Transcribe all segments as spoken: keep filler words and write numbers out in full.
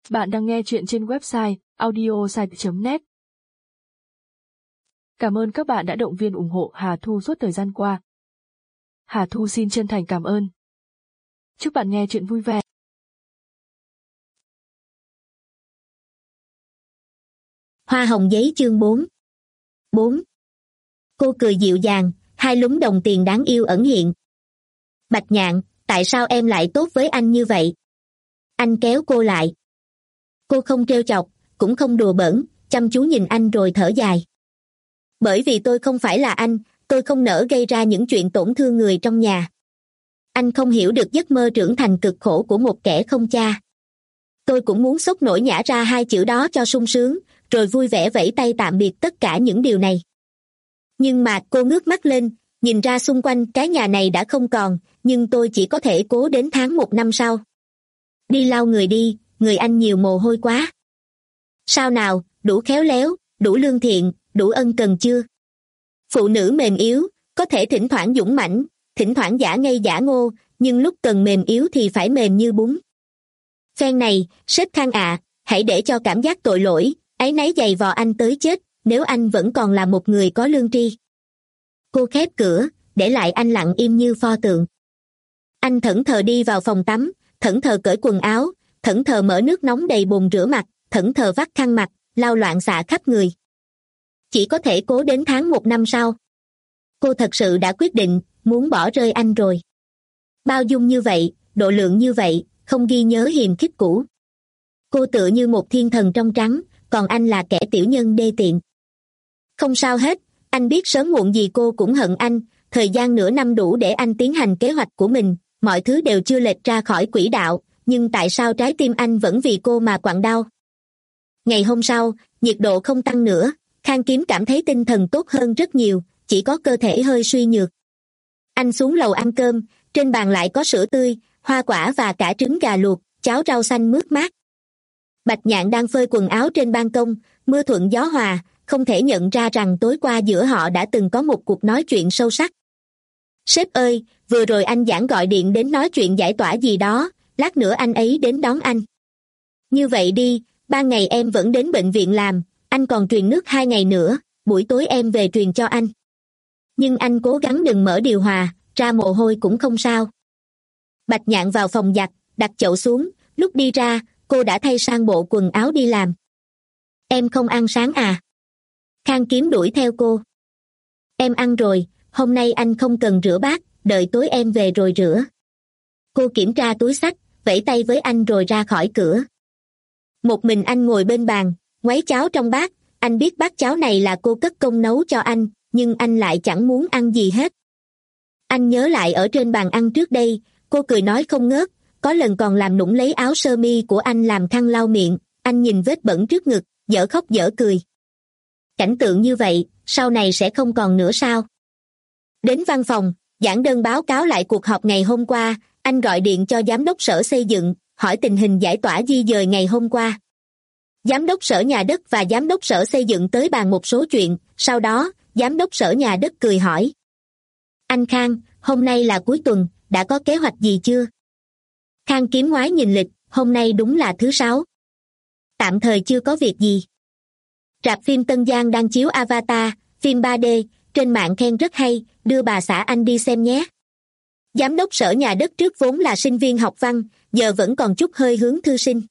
Bạn đang nghe chuyện trên website audiosite chấm net. Cảm ơn các bạn đã động viên ủng hộ Hà Thu suốt thời gian qua. Hà Thu xin chân thành cảm ơn. Chúc bạn nghe chuyện vui vẻ. Hoa hồng giấy chương bốn. bốn. Cô cười dịu dàng, hai lúm đồng tiền đáng yêu ẩn hiện. Bạch Nhạn, tại sao em lại tốt với anh như vậy? Anh kéo cô lại. Cô không trêu chọc, cũng không đùa bỡn, chăm chú nhìn anh rồi thở dài. Bởi vì tôi không phải là anh, tôi không nỡ gây ra những chuyện tổn thương người trong nhà. Anh không hiểu được giấc mơ trưởng thành cực khổ của một kẻ không cha. Tôi cũng muốn xốc nổi nhả ra hai chữ đó cho sung sướng, rồi vui vẻ vẫy tay tạm biệt tất cả những điều này. Nhưng mà cô ngước mắt lên, nhìn ra xung quanh cái nhà này đã không còn, nhưng tôi chỉ có thể cố đến tháng một năm sau. Đi lau người đi, người anh nhiều mồ hôi quá. Sao nào, đủ khéo léo, đủ lương thiện, đủ ân cần chưa? Phụ nữ mềm yếu, có thể thỉnh thoảng dũng mãnh, thỉnh thoảng giả ngây giả ngô, nhưng lúc cần mềm yếu thì phải mềm như bún. Phen này, sếp Khang ạ, hãy để cho cảm giác tội lỗi, áy náy giày vò anh tới chết, nếu anh vẫn còn là một người có lương tri. Cô khép cửa, để lại anh lặng im như pho tượng. Anh thẫn thờ đi vào phòng tắm, thẫn thờ cởi quần áo, thẫn thờ mở nước nóng đầy bồn rửa mặt, thẫn thờ vắt khăn mặt, lau loạn xạ khắp người. Chỉ có thể cố đến tháng một năm sau. Cô thật sự đã quyết định, muốn bỏ rơi anh rồi. Bao dung như vậy, độ lượng như vậy, không ghi nhớ hiềm khích cũ. Cô tựa như một thiên thần trong trắng, còn anh là kẻ tiểu nhân đê tiện. Không sao hết, anh biết sớm muộn gì cô cũng hận anh, thời gian nửa năm đủ để anh tiến hành kế hoạch của mình, mọi thứ đều chưa lệch ra khỏi quỹ đạo, nhưng tại sao trái tim anh vẫn vì cô mà quặn đau? Ngày hôm sau, nhiệt độ không tăng nữa, Khang Kiếm cảm thấy tinh thần tốt hơn rất nhiều, chỉ có cơ thể hơi suy nhược. Anh xuống lầu ăn cơm, trên bàn lại có sữa tươi, hoa quả và cả trứng gà luộc, cháo rau xanh mướt mát. Bạch Nhạn đang phơi quần áo trên ban công, mưa thuận gió hòa, không thể nhận ra rằng tối qua giữa họ đã từng có một cuộc nói chuyện sâu sắc. Sếp ơi, vừa rồi anh Giảng gọi điện đến nói chuyện giải tỏa gì đó, lát nữa anh ấy đến đón anh. Như vậy đi, ban ngày em vẫn đến bệnh viện làm, anh còn truyền nước hai ngày nữa, buổi tối em về truyền cho anh. Nhưng anh cố gắng đừng mở điều hòa, ra mồ hôi cũng không sao. Bạch Nhạn vào phòng giặt, đặt chậu xuống, lúc đi ra, cô đã thay sang bộ quần áo đi làm. Em không ăn sáng à? Khang Kiếm đuổi theo cô. Em ăn rồi, hôm nay anh không cần rửa bát, đợi tối em về rồi rửa. Cô kiểm tra túi xách, vẫy tay với anh rồi ra khỏi cửa. Một mình anh ngồi bên bàn, ngoáy cháo trong bát, anh biết bát cháo này là cô cất công nấu cho anh, nhưng anh lại chẳng muốn ăn gì hết. Anh nhớ lại ở trên bàn ăn trước đây, cô cười nói không ngớt, có lần còn làm nũng lấy áo sơ mi của anh làm khăn lau miệng, anh nhìn vết bẩn trước ngực, dở khóc dở cười. Cảnh tượng như vậy, sau này sẽ không còn nữa sao? Đến văn phòng, giảng đơn báo cáo lại cuộc họp ngày hôm qua, anh gọi điện cho giám đốc sở xây dựng, hỏi tình hình giải tỏa di dời ngày hôm qua. Giám đốc sở nhà đất và giám đốc sở xây dựng tới bàn một số chuyện, sau đó, giám đốc sở nhà đất cười hỏi. Anh Khang, hôm nay là cuối tuần, đã có kế hoạch gì chưa? Khang Kiếm ngoái nhìn lịch, hôm nay đúng là thứ sáu. Tạm thời chưa có việc gì. Rạp phim Tân Giang đang chiếu Avatar, phim ba D, trên mạng khen rất hay, đưa bà xã anh đi xem nhé. Giám đốc sở nhà đất trước vốn là sinh viên học văn, giờ vẫn còn chút hơi hướng thư sinh.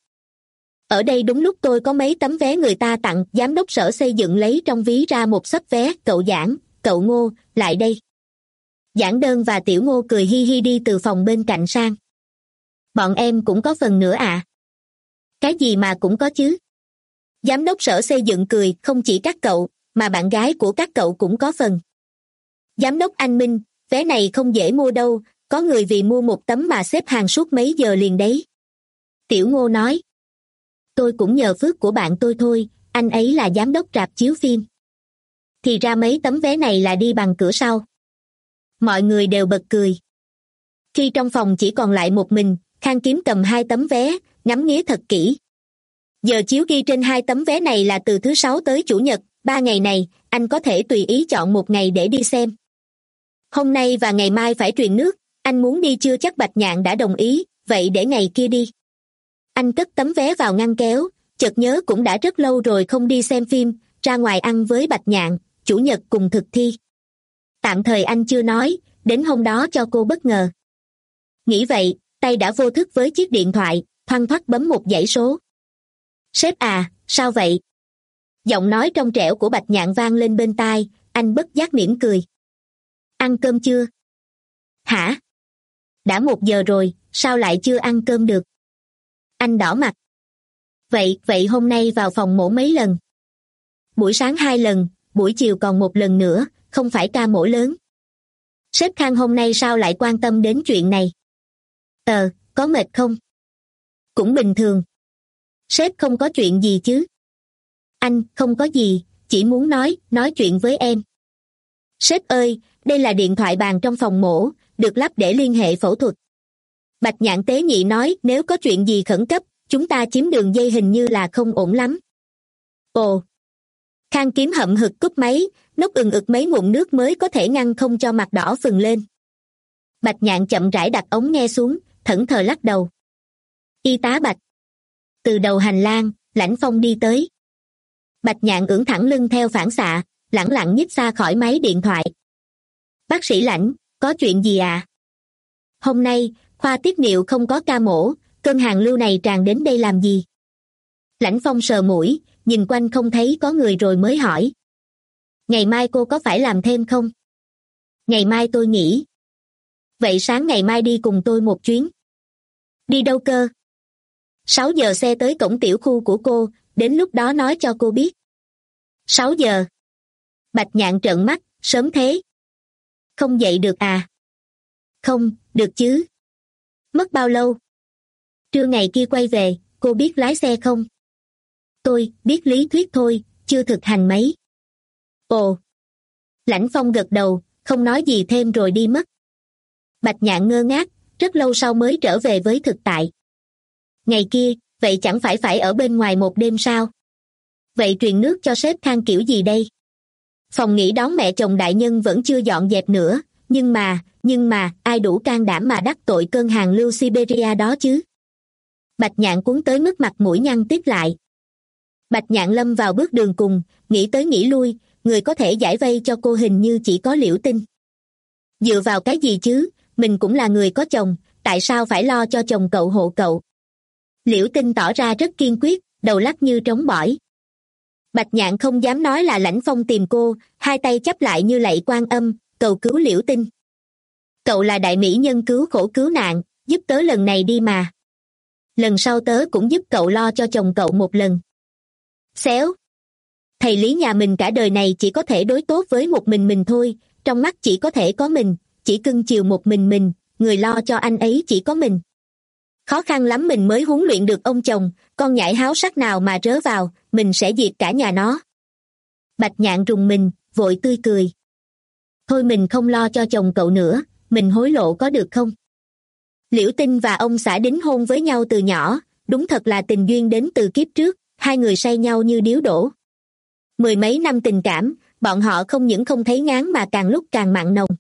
Ở đây đúng lúc tôi có mấy tấm vé người ta tặng, giám đốc sở xây dựng lấy trong ví ra một xấp vé, cậu Giảng, cậu Ngô, lại đây. Giảng Đơn và Tiểu Ngô cười hi hi đi từ phòng bên cạnh sang. Bọn em cũng có phần nữa à? Cái gì mà cũng có chứ? Giám đốc sở xây dựng cười, không chỉ các cậu, mà bạn gái của các cậu cũng có phần. Giám đốc Anh Minh, vé này không dễ mua đâu, có người vì mua một tấm mà xếp hàng suốt mấy giờ liền đấy. Tiểu Ngô nói. Tôi cũng nhờ phước của bạn tôi thôi, anh ấy là giám đốc rạp chiếu phim. Thì ra mấy tấm vé này là đi bằng cửa sau. Mọi người đều bật cười. Khi trong phòng chỉ còn lại một mình, Khang Kiếm cầm hai tấm vé, ngắm nghía thật kỹ. Giờ chiếu ghi trên hai tấm vé này là từ thứ sáu tới chủ nhật, ba ngày này, anh có thể tùy ý chọn một ngày để đi xem. Hôm nay và ngày mai phải truyền nước, anh muốn đi chưa chắc Bạch Nhạn đã đồng ý, vậy để ngày kia đi. Anh cất tấm vé vào ngăn kéo, chợt nhớ cũng đã rất lâu rồi không đi xem phim, ra ngoài ăn với Bạch Nhạn, Chủ nhật cùng thực thi. Tạm thời anh chưa nói, đến hôm đó cho cô bất ngờ. Nghĩ vậy, tay đã vô thức với chiếc điện thoại, thoăn thoắt bấm một dãy số. Sếp à, sao vậy? Giọng nói trong trẻo của Bạch Nhạn vang lên bên tai, anh bất giác mỉm cười. Ăn cơm chưa? Hả? Đã một giờ rồi, sao lại chưa ăn cơm được? Anh đỏ mặt. Vậy, vậy hôm nay vào phòng mổ mấy lần? Buổi sáng hai lần, buổi chiều còn một lần nữa, không phải ca mổ lớn. Sếp Khang hôm nay sao lại quan tâm đến chuyện này? Ờ, có mệt không? Cũng bình thường. Sếp không có chuyện gì chứ? Anh, không có gì, chỉ muốn nói, nói chuyện với em. Sếp ơi, đây là điện thoại bàn trong phòng mổ, được lắp để liên hệ phẫu thuật. Bạch Nhạn tế nhị nói nếu có chuyện gì khẩn cấp, chúng ta chiếm đường dây hình như là không ổn lắm. Ồ. Khang Kiếm hậm hực cúp máy, nốc ừng ực mấy ngụm nước mới có thể ngăn không cho mặt đỏ phừng lên. Bạch Nhạn chậm rãi đặt ống nghe xuống, thẫn thờ lắc đầu. Y tá Bạch. Từ đầu hành lang, Lãnh Phong đi tới. Bạch Nhạn ưỡn thẳng lưng theo phản xạ, lẳng lặng nhích xa khỏi máy điện thoại. Bác sĩ Lãnh, có chuyện gì à? Hôm nay, khoa tiết niệu không có ca mổ, cơn hàng lưu này tràn đến đây làm gì? Lãnh Phong sờ mũi, nhìn quanh không thấy có người rồi mới hỏi. Ngày mai cô có phải làm thêm không? Ngày mai tôi nghỉ. Vậy sáng ngày mai đi cùng tôi một chuyến. Đi đâu cơ? Sáu giờ xe tới cổng tiểu khu của cô, đến lúc đó nói cho cô biết. Sáu giờ. Bạch Nhạn trợn mắt, sớm thế. Không dậy được à? Không, được chứ. Mất bao lâu? Trưa ngày kia quay về, cô biết lái xe không? Tôi biết lý thuyết thôi, chưa thực hành mấy. Ồ. Lãnh Phong gật đầu, không nói gì thêm rồi đi mất. Bạch Nhạn ngơ ngác, rất lâu sau mới trở về với thực tại. Ngày kia, vậy chẳng phải phải ở bên ngoài một đêm sao? Vậy truyền nước cho sếp Khang kiểu gì đây? Phòng nghỉ đón mẹ chồng đại nhân vẫn chưa dọn dẹp nữa, nhưng mà, nhưng mà, ai đủ can đảm mà đắc tội cơn hàng lưu Siberia đó chứ? Bạch Nhạn cuốn tới mức mặt mũi nhăn tít lại. Bạch Nhạn lâm vào bước đường cùng, nghĩ tới nghĩ lui, người có thể giải vây cho cô hình như chỉ có Liễu Tinh. Dựa vào cái gì chứ, mình cũng là người có chồng, tại sao phải lo cho chồng cậu hộ cậu? Liễu Tinh tỏ ra rất kiên quyết, đầu lắc như trống bỏi. Bạch Nhạn không dám nói là Lãnh Phong tìm cô, hai tay chắp lại như lạy Quan Âm, cầu cứu Liễu Tinh. Cậu là đại mỹ nhân cứu khổ cứu nạn, giúp tớ lần này đi mà. Lần sau tớ cũng giúp cậu lo cho chồng cậu một lần. Xéo. Thầy Lý nhà mình cả đời này chỉ có thể đối tốt với một mình mình thôi, trong mắt chỉ có thể có mình, chỉ cưng chiều một mình mình, người lo cho anh ấy chỉ có mình. Khó khăn lắm mình mới huấn luyện được ông chồng, con nhãi háo sắc nào mà rớ vào, mình sẽ diệt cả nhà nó. Bạch Nhạn rùng mình, vội tươi cười. Thôi mình không lo cho chồng cậu nữa, mình hối lộ có được không? Liễu Tinh và ông xã đính hôn với nhau từ nhỏ, đúng thật là tình duyên đến từ kiếp trước, hai người say nhau như điếu đổ. Mười mấy năm tình cảm, bọn họ không những không thấy ngán mà càng lúc càng mặn nồng.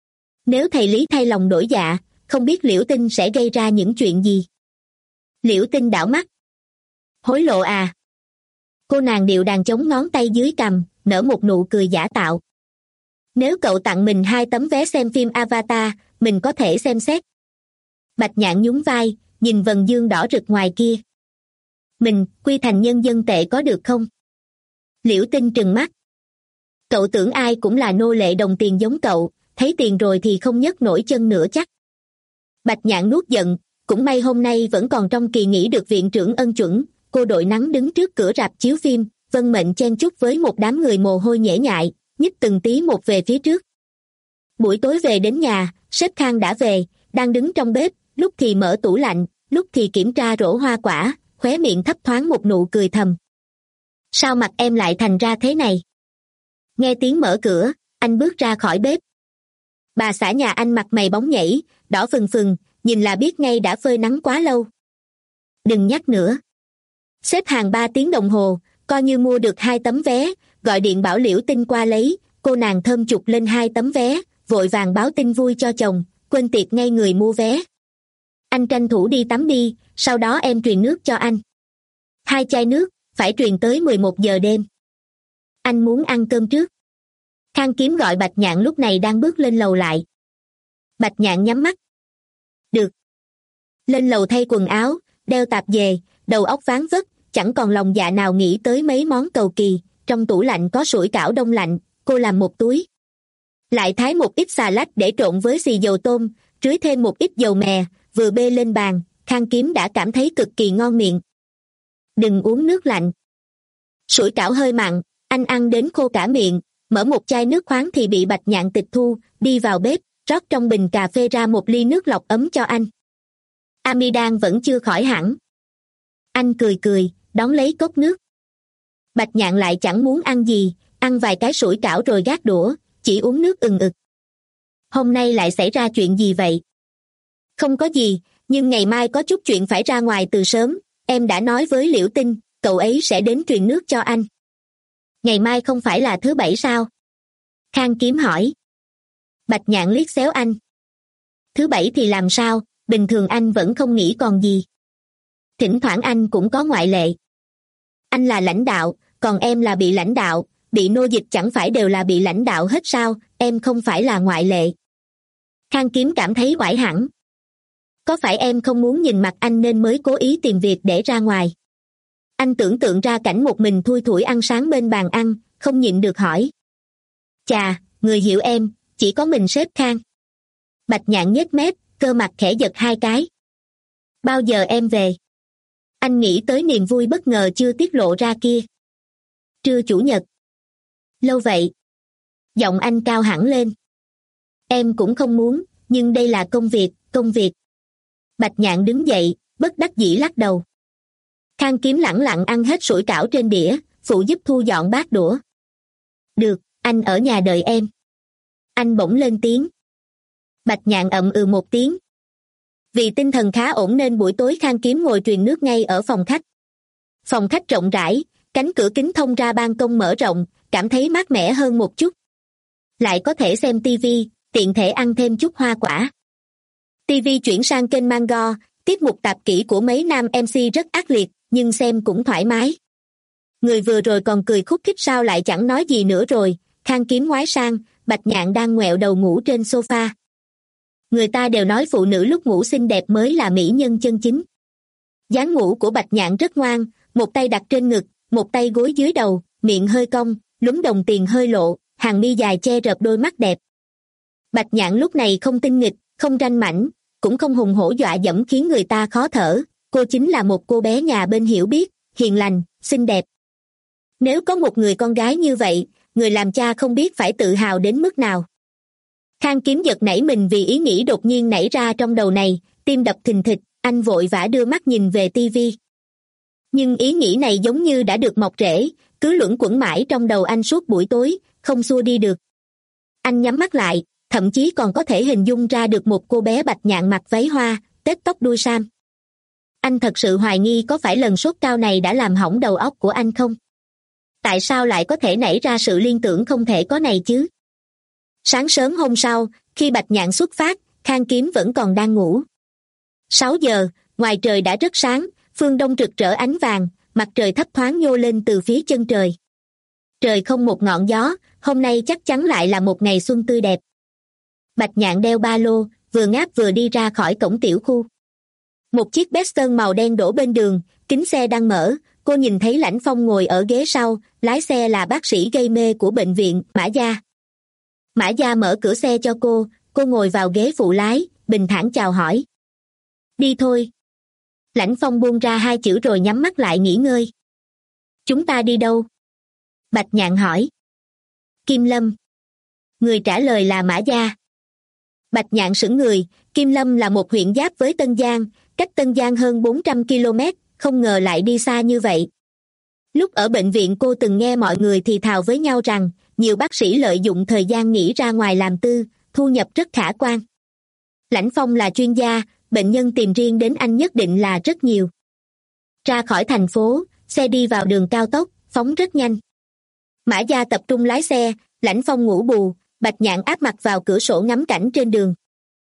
Nếu thầy Lý thay lòng đổi dạ, không biết Liễu Tinh sẽ gây ra những chuyện gì. Liễu Tinh đảo mắt. Hối lộ à? Cô nàng điệu đàn chống ngón tay dưới cằm, nở một nụ cười giả tạo. Nếu cậu tặng mình hai tấm vé xem phim Avatar, mình có thể xem xét. Bạch Nhạn nhún vai, nhìn vầng dương đỏ rực ngoài kia. Mình, quy thành nhân dân tệ có được không? Liễu Tinh trừng mắt. Cậu tưởng ai cũng là nô lệ đồng tiền giống cậu, thấy tiền rồi thì không nhấc nổi chân nữa chắc. Bạch Nhạn nuốt giận, cũng may hôm nay vẫn còn trong kỳ nghỉ được viện trưởng ân chuẩn, cô đội nắng đứng trước cửa rạp chiếu phim, vân mệnh chen chúc với một đám người mồ hôi nhễ nhại, nhích từng tí một về phía trước. Buổi tối về đến nhà, sếp Khang đã về, đang đứng trong bếp, lúc thì mở tủ lạnh, lúc thì kiểm tra rổ hoa quả, khóe miệng thấp thoáng một nụ cười thầm. Sao mặt em lại thành ra thế này? Nghe tiếng mở cửa, anh bước ra khỏi bếp. Bà xã nhà anh mặt mày bóng nhảy, đỏ phừng phừng, nhìn là biết ngay đã phơi nắng quá lâu. Đừng nhắc nữa. Xếp hàng ba tiếng đồng hồ, coi như mua được hai tấm vé, gọi điện bảo Liễu Tinh qua lấy, cô nàng thơm chụp lên hai tấm vé, vội vàng báo tin vui cho chồng, quên tiệt ngay người mua vé. Anh tranh thủ đi tắm đi, sau đó em truyền nước cho anh. Hai chai nước, phải truyền tới mười một giờ đêm. Anh muốn ăn cơm trước. Khang Kiếm gọi Bạch Nhạn lúc này đang bước lên lầu lại. Bạch Nhạn nhắm mắt. Được. Lên lầu thay quần áo, đeo tạp dề, đầu óc váng vất, chẳng còn lòng dạ nào nghĩ tới mấy món cầu kỳ. Trong tủ lạnh có sủi cảo đông lạnh, cô làm một túi. Lại thái một ít xà lách để trộn với xì dầu tôm, rưới thêm một ít dầu mè, vừa bê lên bàn, Khang Kiếm đã cảm thấy cực kỳ ngon miệng. Đừng uống nước lạnh. Sủi cảo hơi mặn, anh ăn đến khô cả miệng, mở một chai nước khoáng thì bị Bạch Nhạn tịch thu, đi vào bếp, rót trong bình cà phê ra một ly nước lọc ấm cho anh. Amidan vẫn chưa khỏi hẳn. Anh cười cười, đón lấy cốc nước. Bạch Nhạn lại chẳng muốn ăn gì, ăn vài cái sủi cảo rồi gác đũa, chỉ uống nước ừng ực. Hôm nay lại xảy ra chuyện gì vậy? Không có gì, nhưng ngày mai có chút chuyện phải ra ngoài từ sớm, em đã nói với Liễu Tinh, cậu ấy sẽ đến truyền nước cho anh. Ngày mai không phải là thứ bảy sao? Khang Kiếm hỏi. Bạch Nhạn liếc xéo anh. Thứ bảy thì làm sao, bình thường anh vẫn không nghĩ còn gì. Thỉnh thoảng anh cũng có ngoại lệ. Anh là lãnh đạo, còn em là bị lãnh đạo, bị nô dịch chẳng phải đều là bị lãnh đạo hết sao, em không phải là ngoại lệ. Khang Kiếm cảm thấy oải hẳn. Có phải em không muốn nhìn mặt anh nên mới cố ý tìm việc để ra ngoài? Anh tưởng tượng ra cảnh một mình thui thủi ăn sáng bên bàn ăn, không nhịn được hỏi. Chà, người hiểu em, chỉ có mình sếp Khang. Bạch Nhạn nhếch mép, cơ mặt khẽ giật hai cái. Bao giờ em về? Anh nghĩ tới niềm vui bất ngờ chưa tiết lộ ra kia. Trưa chủ nhật. Lâu vậy. Giọng anh cao hẳn lên. Em cũng không muốn, nhưng đây là công việc, công việc. Bạch Nhạn đứng dậy, bất đắc dĩ lắc đầu. Khang Kiếm lẳng lặng ăn hết sủi cảo trên đĩa, phụ giúp thu dọn bát đũa. Được, anh ở nhà đợi em. Anh bỗng lên tiếng. Bạch Nhạn ậm ừ một tiếng. Vì tinh thần khá ổn nên buổi tối Khang Kiếm ngồi truyền nước ngay ở phòng khách. Phòng khách rộng rãi, cánh cửa kính thông ra ban công mở rộng, cảm thấy mát mẻ hơn một chút. Lại có thể xem tivi, tiện thể ăn thêm chút hoa quả. tivi chuyển sang kênh Mango, tiết mục tạp kỹ của mấy nam em xê rất ác liệt, nhưng xem cũng thoải mái. Người vừa rồi còn cười khúc khích sao lại chẳng nói gì nữa rồi, Khang Kiếm ngoái sang, Bạch Nhạn đang ngoẹo đầu ngủ trên sofa. Người ta đều nói phụ nữ lúc ngủ xinh đẹp mới là mỹ nhân chân chính. Dáng ngủ của Bạch Nhạn rất ngoan, một tay đặt trên ngực, một tay gối dưới đầu, miệng hơi cong, lúm đồng tiền hơi lộ, hàng mi dài che rợp đôi mắt đẹp. Bạch Nhạn lúc này không tinh nghịch, không ranh mãnh, cũng không hùng hổ dọa dẫm khiến người ta khó thở, cô chính là một cô bé nhà bên hiểu biết, hiền lành, xinh đẹp. Nếu có một người con gái như vậy, người làm cha không biết phải tự hào đến mức nào. Khang Kiếm giật nảy mình vì ý nghĩ đột nhiên nảy ra trong đầu này, tim đập thình thịch, anh vội vã đưa mắt nhìn về tivi. Nhưng ý nghĩ này giống như đã được mọc rễ, cứ luẩn quẩn mãi trong đầu anh suốt buổi tối, không xua đi được. Anh nhắm mắt lại, thậm chí còn có thể hình dung ra được một cô bé Bạch Nhạn mặc váy hoa, tết tóc đuôi sam. Anh thật sự hoài nghi có phải lần sốt cao này đã làm hỏng đầu óc của anh không? Tại sao lại có thể nảy ra sự liên tưởng không thể có này chứ? Sáng sớm hôm sau, khi Bạch Nhạn xuất phát, Khang Kiếm vẫn còn đang ngủ. Sáu giờ, ngoài trời đã rất sáng, phương đông rực rỡ ánh vàng, mặt trời thấp thoáng nhô lên từ phía chân trời. Trời không một ngọn gió, hôm nay chắc chắn lại là một ngày xuân tươi đẹp. Bạch Nhạn đeo ba lô, vừa ngáp vừa đi ra khỏi cổng tiểu khu. Một chiếc Boston màu đen đổ bên đường, kính xe đang mở, cô nhìn thấy Lãnh Phong ngồi ở ghế sau, lái xe là bác sĩ gây mê của bệnh viện Mã Gia. Mã Gia mở cửa xe cho cô, cô ngồi vào ghế phụ lái, bình thản chào hỏi. Đi thôi. Lãnh Phong buông ra hai chữ rồi nhắm mắt lại nghỉ ngơi. Chúng ta đi đâu? Bạch Nhạn hỏi. Kim Lâm. Người trả lời là Mã Gia. Bạch Nhạn sững người, Kim Lâm là một huyện giáp với Tân Giang, cách Tân Giang hơn bốn trăm ki lô mét, không ngờ lại đi xa như vậy. Lúc ở bệnh viện cô từng nghe mọi người thì thào với nhau rằng, nhiều bác sĩ lợi dụng thời gian nghỉ ra ngoài làm tư, thu nhập rất khả quan. Lãnh Phong là chuyên gia, bệnh nhân tìm riêng đến anh nhất định là rất nhiều. Ra khỏi thành phố, xe đi vào đường cao tốc, phóng rất nhanh. Mã Gia tập trung lái xe, Lãnh Phong ngủ bù, Bạch Nhạn áp mặt vào cửa sổ ngắm cảnh trên đường.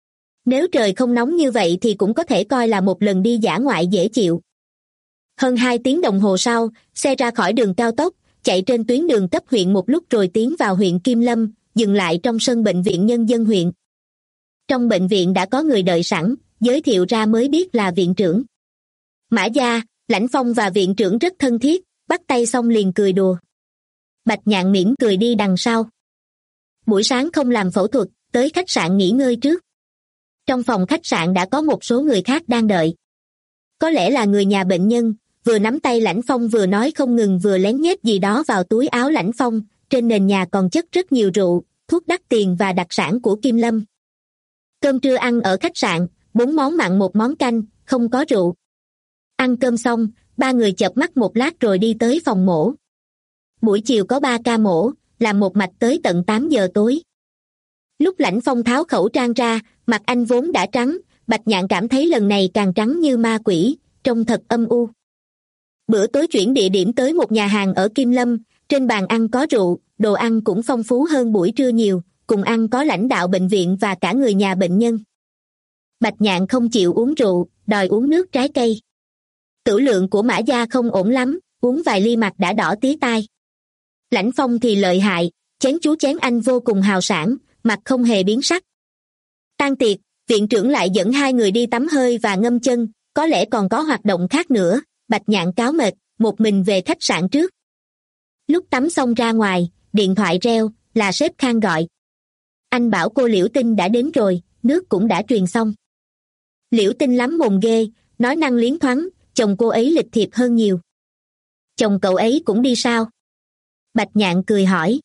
Nếu trời không nóng như vậy thì cũng có thể coi là một lần đi dã ngoại dễ chịu. Hơn hai tiếng đồng hồ sau, xe ra khỏi đường cao tốc, chạy trên tuyến đường cấp huyện một lúc rồi tiến vào huyện Kim Lâm, dừng lại trong sân bệnh viện nhân dân huyện. Trong bệnh viện đã có người đợi sẵn, giới thiệu ra mới biết là viện trưởng. Mã Gia, Lãnh Phong và viện trưởng rất thân thiết, bắt tay xong liền cười đùa. Bạch Nhạn mỉm cười đi đằng sau. Buổi sáng không làm phẫu thuật, tới khách sạn nghỉ ngơi trước. Trong phòng khách sạn đã có một số người khác đang đợi. Có lẽ là người nhà bệnh nhân, vừa nắm tay Lãnh Phong vừa nói không ngừng vừa lén nhét gì đó vào túi áo Lãnh Phong, trên nền nhà còn chất rất nhiều rượu, thuốc đắt tiền và đặc sản của Kim Lâm. Cơm trưa ăn ở khách sạn, bốn món mặn một món canh, không có rượu. Ăn cơm xong, ba người chợp mắt một lát rồi đi tới phòng mổ. Buổi chiều có ba ca mổ, làm một mạch tới tận tám giờ tối. Lúc Lãnh Phong tháo khẩu trang ra, mặt anh vốn đã trắng, Bạch Nhạn cảm thấy lần này càng trắng như ma quỷ, trông thật âm u. Bữa tối chuyển địa điểm tới một nhà hàng ở Kim Lâm, trên bàn ăn có rượu, đồ ăn cũng phong phú hơn buổi trưa nhiều, cùng ăn có lãnh đạo bệnh viện và cả người nhà bệnh nhân. Bạch Nhạn không chịu uống rượu, đòi uống nước trái cây. Tửu lượng của Mã Gia không ổn lắm, uống vài ly mặt đã đỏ tía tai. Lãnh Phong thì lợi hại, chén chú chén anh vô cùng hào sảng, mặt không hề biến sắc. Tan tiệc, viện trưởng lại dẫn hai người đi tắm hơi và ngâm chân, có lẽ còn có hoạt động khác nữa. Bạch Nhạn cáo mệt, một mình về khách sạn trước. Lúc tắm xong ra ngoài, điện thoại reo, là sếp Khang gọi. Anh bảo cô Liễu Tinh đã đến rồi, nước cũng đã truyền xong. Liễu Tinh lắm mồm ghê, nói năng liến thoáng, chồng cô ấy lịch thiệp hơn nhiều. Chồng cậu ấy cũng đi sao? Bạch Nhạn cười hỏi.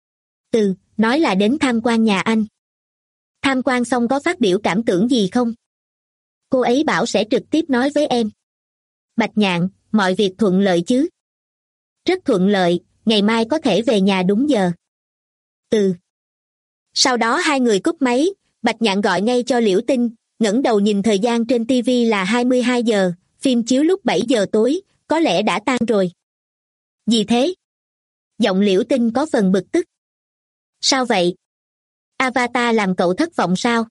Ừ, nói là đến tham quan nhà anh. Tham quan xong có phát biểu cảm tưởng gì không? Cô ấy bảo sẽ trực tiếp nói với em. Bạch Nhạn, mọi việc thuận lợi chứ? Rất thuận lợi, ngày mai có thể về nhà đúng giờ. Ừ. Sau đó hai người cúp máy, Bạch Nhạn gọi ngay cho Liễu Tinh, ngẩng đầu nhìn thời gian trên ti vi là hai mươi hai giờ, phim chiếu lúc bảy giờ tối, có lẽ đã tan rồi. Gì thế? Giọng Liễu Tinh có phần bực tức. Sao vậy? Avatar làm cậu thất vọng sao?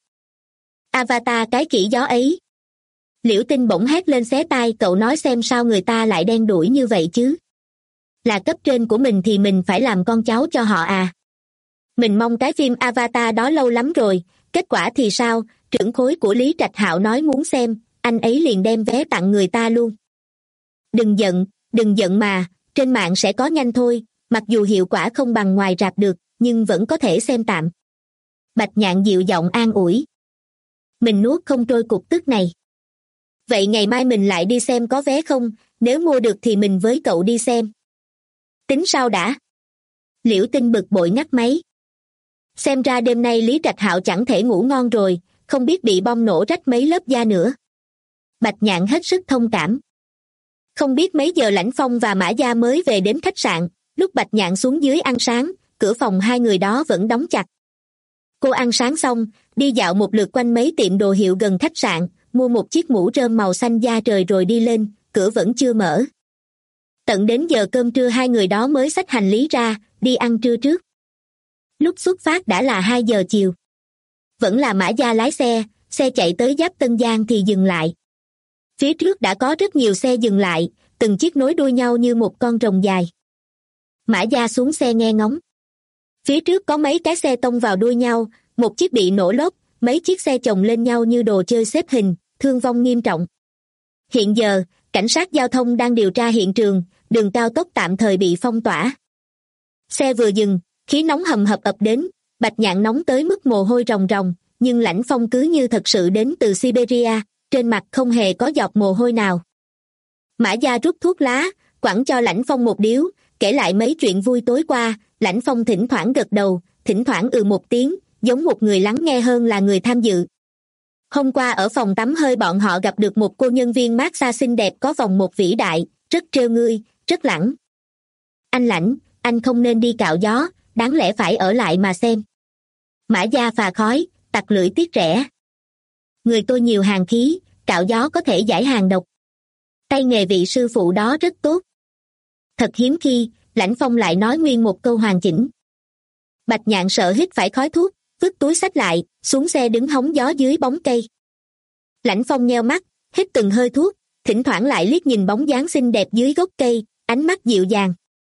Avatar cái kỹ gió ấy. Liễu Tinh bỗng hét lên xé tai, cậu nói xem sao người ta lại đen đuổi như vậy chứ? Là cấp trên của mình thì mình phải làm con cháu cho họ à? Mình mong cái phim Avatar đó lâu lắm rồi, kết quả thì sao? Trưởng khối của Lý Trạch Hạo nói muốn xem, anh ấy liền đem vé tặng người ta luôn. Đừng giận, đừng giận mà, trên mạng sẽ có nhanh thôi, mặc dù hiệu quả không bằng ngoài rạp được, nhưng vẫn có thể xem tạm. Bạch Nhạn dịu giọng an ủi. Mình nuốt không trôi cục tức này. Vậy ngày mai mình lại đi xem có vé không, nếu mua được thì mình với cậu đi xem. Tính sao đã? Liễu Tinh bực bội ngắt máy. Xem ra đêm nay Lý Trạch Hạo chẳng thể ngủ ngon rồi, không biết bị bom nổ rách mấy lớp da nữa. Bạch Nhạn hết sức thông cảm. Không biết mấy giờ Lãnh Phong và Mã Gia mới về đến khách sạn, lúc Bạch Nhạn xuống dưới ăn sáng, cửa phòng hai người đó vẫn đóng chặt. Cô ăn sáng xong, đi dạo một lượt quanh mấy tiệm đồ hiệu gần khách sạn, mua một chiếc mũ rơm màu xanh da trời rồi đi lên, cửa vẫn chưa mở. Tận đến giờ cơm trưa hai người đó mới xách hành lý ra, đi ăn trưa trước. Lúc xuất phát đã là hai giờ chiều. Vẫn là Mã Gia lái xe, xe chạy tới giáp Tân Giang thì dừng lại. Phía trước đã có rất nhiều xe dừng lại, từng chiếc nối đuôi nhau như một con rồng dài. Mã Gia xuống xe nghe ngóng. Phía trước có mấy cái xe tông vào đuôi nhau, một chiếc bị nổ lốp, mấy chiếc xe chồng lên nhau như đồ chơi xếp hình, thương vong nghiêm trọng. Hiện giờ, cảnh sát giao thông đang điều tra hiện trường, đường cao tốc tạm thời bị phong tỏa. Xe vừa dừng, khí nóng hầm hập ập đến, Bạch Nhạn nóng tới mức mồ hôi ròng ròng, nhưng Lãnh Phong cứ như thật sự đến từ Siberia, trên mặt không hề có giọt mồ hôi nào. Mã Gia rút thuốc lá, quẳng cho Lãnh Phong một điếu, kể lại mấy chuyện vui tối qua. Lãnh Phong thỉnh thoảng gật đầu, thỉnh thoảng ừ một tiếng, giống một người lắng nghe hơn là người tham dự. Hôm qua ở phòng tắm hơi bọn họ gặp được một cô nhân viên massage xinh đẹp có vòng một vĩ đại, rất trêu ngươi, rất lẳng. Anh Lãnh, anh không nên đi cạo gió, đáng lẽ phải ở lại mà xem. Mã Gia phà khói, tặc lưỡi tiếc rẻ. Người tôi nhiều hàn khí, cạo gió có thể giải hàn độc. Tay nghề vị sư phụ đó rất tốt. Thật hiếm khi, Lãnh Phong lại nói nguyên một câu hoàn chỉnh. Bạch Nhạn sợ hít phải khói thuốc, vứt túi xách lại, xuống xe đứng hóng gió dưới bóng cây. Lãnh Phong nheo mắt, hít từng hơi thuốc, thỉnh thoảng lại liếc nhìn bóng dáng xinh đẹp dưới gốc cây, ánh mắt dịu dàng.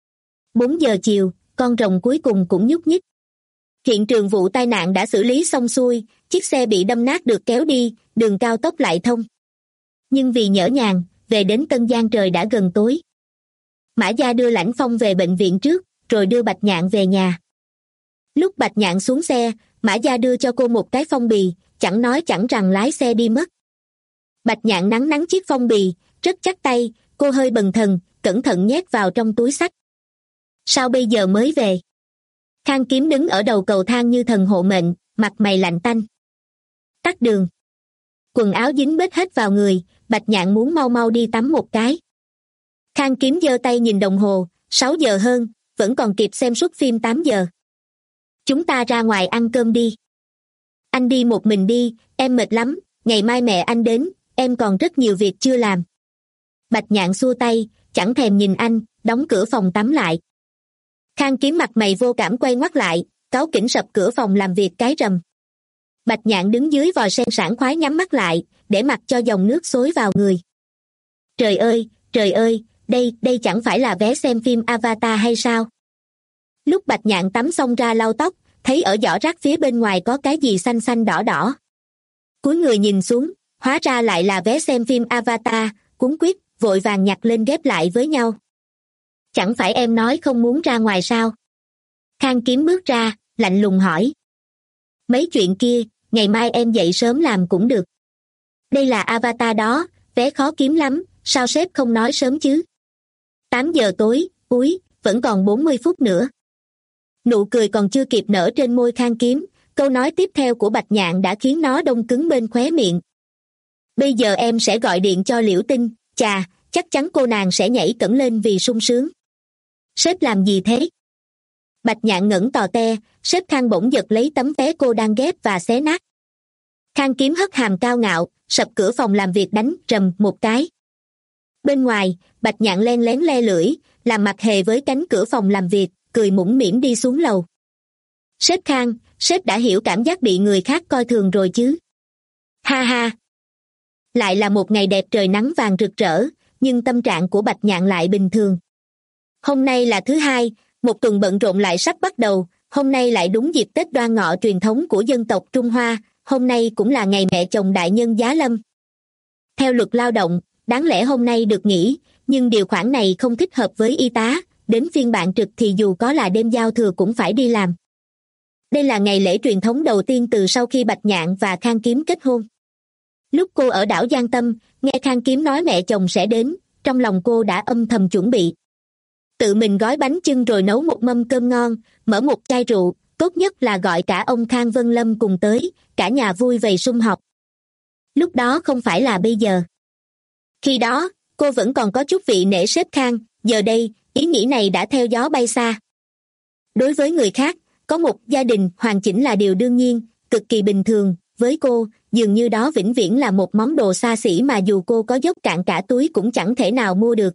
Bốn giờ chiều, con rồng cuối cùng cũng nhúc nhích. Hiện trường vụ tai nạn đã xử lý xong xuôi, chiếc xe bị đâm nát được kéo đi, đường cao tốc lại thông. Nhưng vì nhỡ nhàng, về đến Tân Giang trời đã gần tối. Mã Gia đưa Lãnh Phong về bệnh viện trước, rồi đưa Bạch Nhạn về nhà. Lúc Bạch Nhạn xuống xe, Mã Gia đưa cho cô một cái phong bì, chẳng nói chẳng rằng lái xe đi mất. Bạch Nhạn nắn nắn chiếc phong bì, rất chắc tay, cô hơi bần thần, cẩn thận nhét vào trong túi xách. Sao bây giờ mới về? Khang Kiếm đứng ở đầu cầu thang như thần hộ mệnh, mặt mày lạnh tanh. Tắt đường. Quần áo dính bết hết vào người, Bạch Nhạn muốn mau mau đi tắm một cái. Khang Kiếm giơ tay nhìn đồng hồ, sáu giờ hơn, vẫn còn kịp xem suất phim tám giờ. Chúng ta ra ngoài ăn cơm đi. Anh đi một mình đi, em mệt lắm, ngày mai mẹ anh đến, em còn rất nhiều việc chưa làm. Bạch Nhạn xua tay, chẳng thèm nhìn anh, đóng cửa phòng tắm lại. Khang Kiếm mặt mày vô cảm quay ngoắt lại, cáu kỉnh sập cửa phòng làm việc cái rầm. Bạch Nhạn đứng dưới vòi sen sảng khoái nhắm mắt lại, để mặc cho dòng nước xối vào người. Trời ơi, trời ơi, đây, đây chẳng phải là vé xem phim Avatar hay sao? Lúc Bạch Nhạn tắm xong ra lau tóc, thấy ở giỏ rác phía bên ngoài có cái gì xanh xanh đỏ đỏ. Cúi người nhìn xuống, hóa ra lại là vé xem phim Avatar, cuống quýt, vội vàng nhặt lên ghép lại với nhau. Chẳng phải em nói không muốn ra ngoài sao? Khang Kiếm bước ra, lạnh lùng hỏi. Mấy chuyện kia, ngày mai em dậy sớm làm cũng được. Đây là Avatar đó, vé khó kiếm lắm, sao sếp không nói sớm chứ? tám giờ tối, úi, vẫn còn bốn mươi phút nữa. Nụ cười còn chưa kịp nở trên môi Khang Kiếm, câu nói tiếp theo của Bạch Nhạn đã khiến nó đông cứng bên khóe miệng. Bây giờ em sẽ gọi điện cho Liễu Tinh, chà, chắc chắn cô nàng sẽ nhảy cẫng lên vì sung sướng. Sếp làm gì thế? Bạch Nhạn ngẩng tò te, sếp Khang bỗng giật lấy tấm vé cô đang ghép và xé nát. Khang Kiếm hất hàm cao ngạo, sập cửa phòng làm việc đánh rầm một cái. Bên ngoài, Bạch Nhạn len lén le lưỡi, làm mặt hề với cánh cửa phòng làm việc, cười mũm mĩm đi xuống lầu. Sếp Khang, sếp đã hiểu cảm giác bị người khác coi thường rồi chứ? Ha ha! Lại là một ngày đẹp trời nắng vàng rực rỡ, nhưng tâm trạng của Bạch Nhạn lại bình thường. Hôm nay là thứ hai, một tuần bận rộn lại sắp bắt đầu, hôm nay lại đúng dịp Tết Đoan Ngọ truyền thống của dân tộc Trung Hoa, hôm nay cũng là ngày mẹ chồng đại nhân giá lâm. Theo luật lao động, đáng lẽ hôm nay được nghỉ, nhưng điều khoản này không thích hợp với y tá, đến phiên bạn trực thì dù có là đêm giao thừa cũng phải đi làm. Đây là ngày lễ truyền thống đầu tiên từ sau khi Bạch Nhạn và Khang Kiếm kết hôn. Lúc cô ở đảo Giang Tâm, nghe Khang Kiếm nói mẹ chồng sẽ đến, trong lòng cô đã âm thầm chuẩn bị. Tự mình gói bánh chưng rồi nấu một mâm cơm ngon, mở một chai rượu, tốt nhất là gọi cả ông Khang Vân Lâm cùng tới, cả nhà vui vầy sum họp. Lúc đó không phải là bây giờ. Khi đó, cô vẫn còn có chút vị nể sếp Khang, giờ đây, ý nghĩ này đã theo gió bay xa. Đối với người khác, có một gia đình hoàn chỉnh là điều đương nhiên, cực kỳ bình thường, với cô, dường như đó vĩnh viễn là một món đồ xa xỉ mà dù cô có dốc cạn cả túi cũng chẳng thể nào mua được.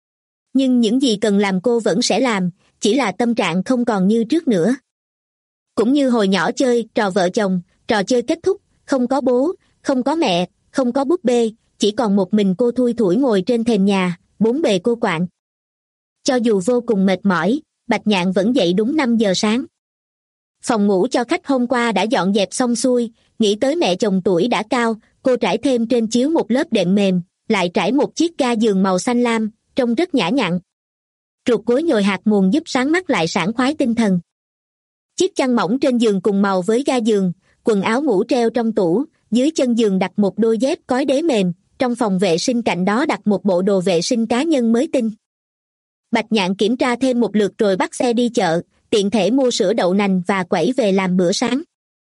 Nhưng những gì cần làm cô vẫn sẽ làm, chỉ là tâm trạng không còn như trước nữa. Cũng như hồi nhỏ chơi trò vợ chồng, trò chơi kết thúc, không có bố, không có mẹ, không có búp bê, chỉ còn một mình cô thui thủi ngồi trên thềm nhà, bốn bề cô quạnh. Cho dù vô cùng mệt mỏi, Bạch Nhạn vẫn dậy đúng năm giờ sáng. Phòng ngủ cho khách hôm qua đã dọn dẹp xong xuôi, nghĩ tới mẹ chồng tuổi đã cao, cô trải thêm trên chiếu một lớp đệm mềm, lại trải một chiếc ga giường màu xanh lam, trông rất nhã nhặn. Ruột gối nhồi hạt nguồn giúp sáng mắt lại sảng khoái tinh thần. Chiếc chăn mỏng trên giường cùng màu với ga giường, quần áo ngủ treo trong tủ, dưới chân giường đặt một đôi dép cói đế mềm, trong phòng vệ sinh cạnh đó đặt một bộ đồ vệ sinh cá nhân mới tinh. Bạch Nhạn kiểm tra thêm một lượt rồi bắt xe đi chợ, tiện thể mua sữa đậu nành và quẩy về làm bữa sáng.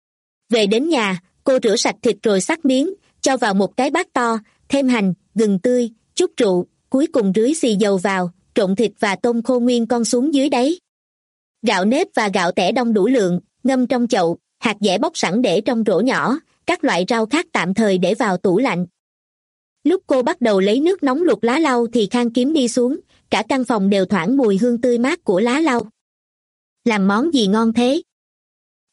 Về đến nhà, cô rửa sạch thịt rồi xắt miếng, cho vào một cái bát to, thêm hành, gừng tươi, chút rượu, cuối cùng rưới xì dầu vào, trộn thịt và tôm khô nguyên con xuống dưới đáy. Gạo nếp và gạo tẻ đông đủ lượng, ngâm trong chậu, hạt dẻ bóc sẵn để trong rổ nhỏ, các loại rau khác tạm thời để vào tủ lạnh. Lúc cô bắt đầu lấy nước nóng luộc lá lau thì Khang Kiếm đi xuống, cả căn phòng đều thoảng mùi hương tươi mát của lá lau. Làm món gì ngon thế?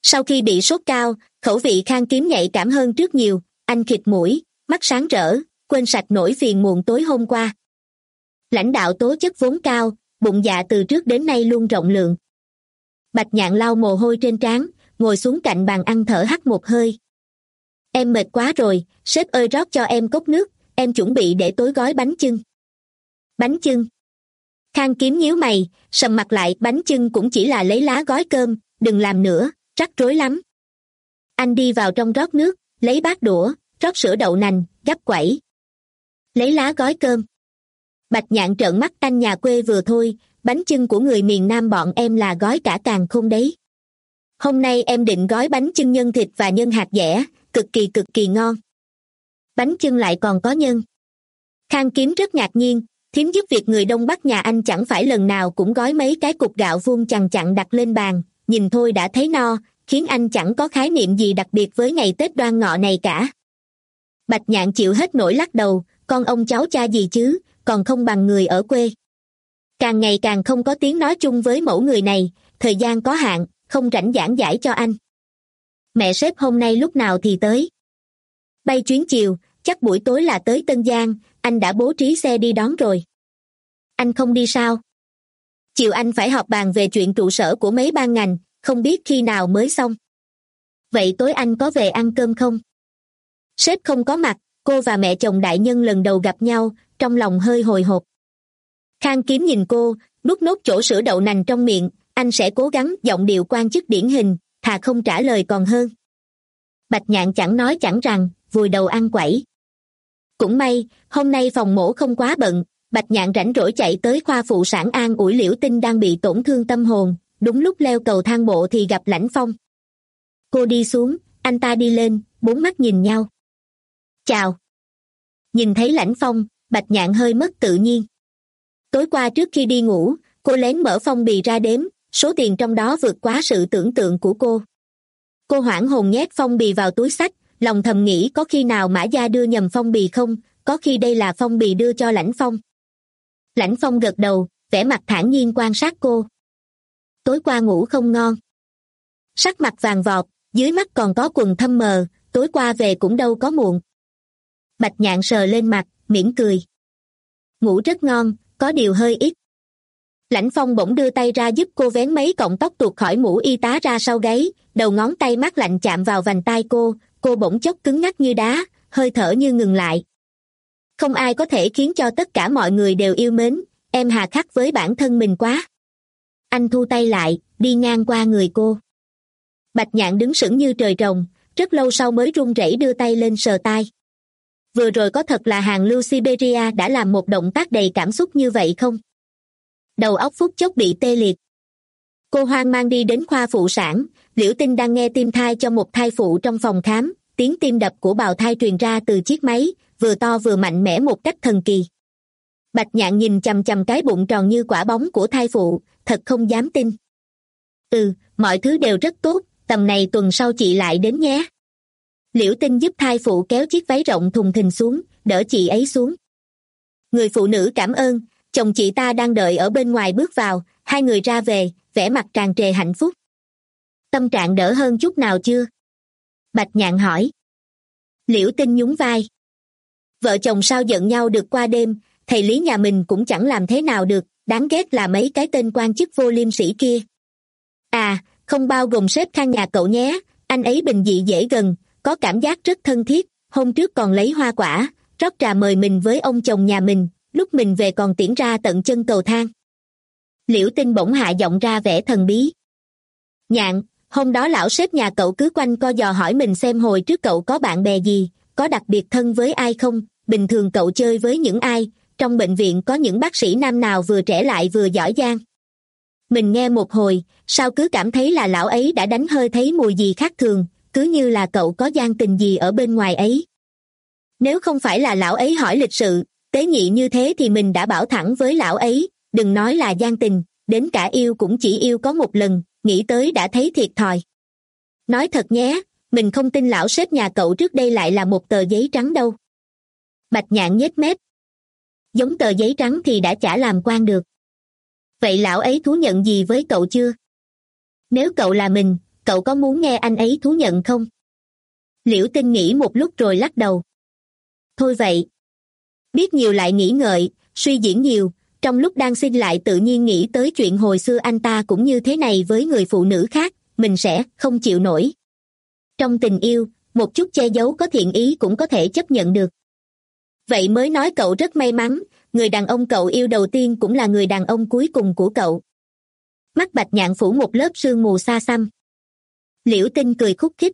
Sau khi bị sốt cao, khẩu vị Khang Kiếm nhạy cảm hơn trước nhiều, anh khịt mũi, mắt sáng rỡ, quên sạch nỗi phiền muộn tối hôm qua. Lãnh đạo tố chất vốn cao, bụng dạ từ trước đến nay luôn rộng lượng. Bạch Nhạn lau mồ hôi trên trán, ngồi xuống cạnh bàn ăn thở hắt một hơi. Em mệt quá rồi, sếp ơi rót cho em cốc nước, em chuẩn bị để tối gói bánh chưng. Bánh chưng? Khang Kiếm nhíu mày, sầm mặt lại, bánh chưng cũng chỉ là lấy lá gói cơm, đừng làm nữa, rắc rối lắm. Anh đi vào trong rót nước, lấy bát đũa, rót sữa đậu nành, gắp quẩy. Lấy lá gói cơm. Bạch Nhạn trợn mắt, anh nhà quê vừa thôi, bánh chưng của người miền Nam bọn em là gói cả càng khôn đấy. Hôm nay em định gói bánh chưng nhân thịt và nhân hạt dẻ, cực kỳ cực kỳ ngon. Bánh chưng lại còn có nhân. Khang Kiếm rất ngạc nhiên, thím giúp việc người Đông Bắc nhà anh chẳng phải lần nào cũng gói mấy cái cục gạo vuông chằng chặn đặt lên bàn, nhìn thôi đã thấy no, khiến anh chẳng có khái niệm gì đặc biệt với ngày Tết Đoan Ngọ này cả. Bạch Nhạn chịu hết nổi lắc đầu, con ông cháu cha gì chứ, còn không bằng người ở quê. Càng ngày càng không có tiếng nói chung với mẫu người này, thời gian có hạn, không rảnh giảng giải cho anh. Mẹ sếp hôm nay lúc nào thì tới? Bay chuyến chiều, chắc buổi tối là tới Tân Giang, anh đã bố trí xe đi đón rồi. Anh không đi sao? Chiều anh phải họp bàn về chuyện trụ sở của mấy ban ngành, không biết khi nào mới xong. Vậy tối anh có về ăn cơm không? Sếp không có mặt, cô và mẹ chồng đại nhân lần đầu gặp nhau, trong lòng hơi hồi hộp. Khang Kiếm nhìn cô, nuốt nốt chỗ sữa đậu nành trong miệng, anh sẽ cố gắng, giọng điệu quan chức điển hình, thà không trả lời còn hơn. Bạch Nhạn chẳng nói chẳng rằng, vùi đầu ăn quẩy. Cũng may, hôm nay phòng mổ không quá bận, Bạch Nhạn rảnh rỗi chạy tới khoa phụ sản an ủi Liễu Tinh đang bị tổn thương tâm hồn, đúng lúc leo cầu thang bộ thì gặp Lãnh Phong. Cô đi xuống, anh ta đi lên, bốn mắt nhìn nhau. Chào. Nhìn thấy Lãnh Phong, Bạch Nhạn hơi mất tự nhiên. Tối qua trước khi đi ngủ, cô lén mở phong bì ra đếm, số tiền trong đó vượt quá sự tưởng tượng của cô. Cô hoảng hồn nhét phong bì vào túi xách, lòng thầm nghĩ có khi nào Mã Gia đưa nhầm phong bì không, có khi đây là phong bì đưa cho Lãnh Phong. Lãnh Phong gật đầu, vẻ mặt thản nhiên quan sát cô. Tối qua ngủ không ngon. Sắc mặt vàng vọt, dưới mắt còn có quầng thâm mờ, tối qua về cũng đâu có muộn. Bạch Nhạn sờ lên mặt, mỉm cười. Ngủ rất ngon, có điều hơi ít. Lãnh Phong bỗng đưa tay ra giúp cô vén mấy cọng tóc tuột khỏi mũ y tá ra sau gáy, đầu ngón tay mát lạnh chạm vào vành tai cô, cô bỗng chốc cứng ngắc như đá, hơi thở như ngừng lại. Không ai có thể khiến cho tất cả mọi người đều yêu mến, em hà khắc với bản thân mình quá. Anh thu tay lại, đi ngang qua người cô. Bạch Nhạn đứng sững như trời trồng, rất lâu sau mới run rẩy đưa tay lên sờ tai. Vừa rồi có thật là hàng lưu Siberia đã làm một động tác đầy cảm xúc như vậy không? Đầu óc phút chốc bị tê liệt. Cô hoang mang đi đến khoa phụ sản, Liễu Tinh đang nghe tim thai cho một thai phụ trong phòng khám, tiếng tim đập của bào thai truyền ra từ chiếc máy, vừa to vừa mạnh mẽ một cách thần kỳ. Bạch Nhạn nhìn chằm chằm cái bụng tròn như quả bóng của thai phụ, thật không dám tin. Ừ, mọi thứ đều rất tốt, tầm này tuần sau chị lại đến nhé. Liễu Tinh giúp thai phụ kéo chiếc váy rộng thùng thình xuống, đỡ chị ấy xuống. Người phụ nữ cảm ơn, chồng chị ta đang đợi ở bên ngoài bước vào, hai người ra về, vẻ mặt tràn trề hạnh phúc. Tâm trạng đỡ hơn chút nào chưa? Bạch Nhạn hỏi. Liễu Tinh nhún vai. Vợ chồng sao giận nhau được qua đêm, thầy Lý nhà mình cũng chẳng làm thế nào được, đáng ghét là mấy cái tên quan chức vô liêm sỉ kia. À, không bao gồm sếp Khang nhà cậu nhé, anh ấy bình dị dễ gần, có cảm giác rất thân thiết, hôm trước còn lấy hoa quả, rót trà mời mình với ông chồng nhà mình, lúc mình về còn tiễn ra tận chân cầu thang. Liễu Tinh bỗng hạ giọng ra vẻ thần bí. Nhạn, hôm đó lão sếp nhà cậu cứ quanh co dò hỏi mình xem hồi trước cậu có bạn bè gì, có đặc biệt thân với ai không, bình thường cậu chơi với những ai, trong bệnh viện có những bác sĩ nam nào vừa trẻ lại vừa giỏi giang. Mình nghe một hồi, sao cứ cảm thấy là lão ấy đã đánh hơi thấy mùi gì khác thường, cứ như là cậu có gian tình gì ở bên ngoài ấy. Nếu không phải là lão ấy hỏi lịch sự, tế nhị như thế thì mình đã bảo thẳng với lão ấy, đừng nói là gian tình, đến cả yêu cũng chỉ yêu có một lần, nghĩ tới đã thấy thiệt thòi. Nói thật nhé, mình không tin lão sếp nhà cậu trước đây lại là một tờ giấy trắng đâu. Bạch Nhạn nhếch mép. Giống tờ giấy trắng thì đã chả làm quan được. Vậy lão ấy thú nhận gì với cậu chưa? Nếu cậu là mình, cậu có muốn nghe anh ấy thú nhận không? Liễu Tinh nghĩ một lúc rồi lắc đầu. Thôi vậy. Biết nhiều lại nghĩ ngợi, suy diễn nhiều, trong lúc đang xin lại tự nhiên nghĩ tới chuyện hồi xưa anh ta cũng như thế này với người phụ nữ khác, mình sẽ không chịu nổi. Trong tình yêu, một chút che giấu có thiện ý cũng có thể chấp nhận được. Vậy mới nói cậu rất may mắn, người đàn ông cậu yêu đầu tiên cũng là người đàn ông cuối cùng của cậu. Mắt Bạch Nhạn phủ một lớp sương mù xa xăm. Liễu Tinh cười khúc khích.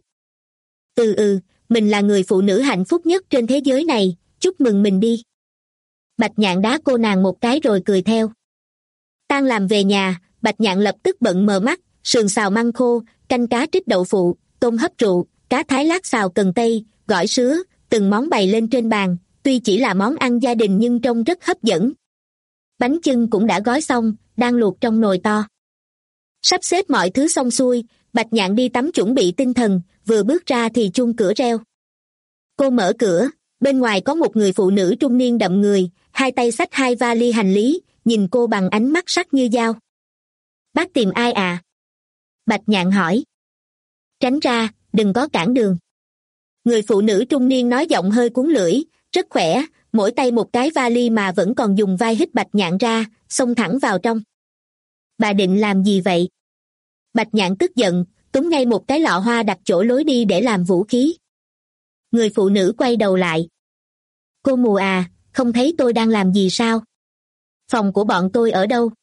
Ừ ừ, mình là người phụ nữ hạnh phúc nhất trên thế giới này, chúc mừng mình đi. Bạch Nhạn đá cô nàng một cái rồi cười theo. Tan làm về nhà, Bạch Nhạn lập tức bận mờ mắt, sườn xào măng khô, canh cá trích đậu phụ, tôm hấp rượu, cá thái lát xào cần tây, gỏi sứa, từng món bày lên trên bàn, tuy chỉ là món ăn gia đình nhưng trông rất hấp dẫn. Bánh chưng cũng đã gói xong, đang luộc trong nồi to. Sắp xếp mọi thứ xong xuôi, Bạch Nhạn đi tắm chuẩn bị tinh thần, vừa bước ra thì chuông cửa reo. Cô mở cửa, bên ngoài có một người phụ nữ trung niên đậm người, hai tay xách hai vali hành lý, nhìn cô bằng ánh mắt sắc như dao. Bác tìm ai à? Bạch Nhạn hỏi. Tránh ra, đừng có cản đường. Người phụ nữ trung niên nói giọng hơi cuốn lưỡi, rất khỏe, mỗi tay một cái vali mà vẫn còn dùng vai hít Bạch Nhạn ra, xông thẳng vào trong. Bà định làm gì vậy? Bạch Nhạn tức giận, túm ngay một cái lọ hoa đặt chỗ lối đi để làm vũ khí. Người phụ nữ quay đầu lại. Cô mù à, không thấy tôi đang làm gì sao? Phòng của bọn tôi ở đâu?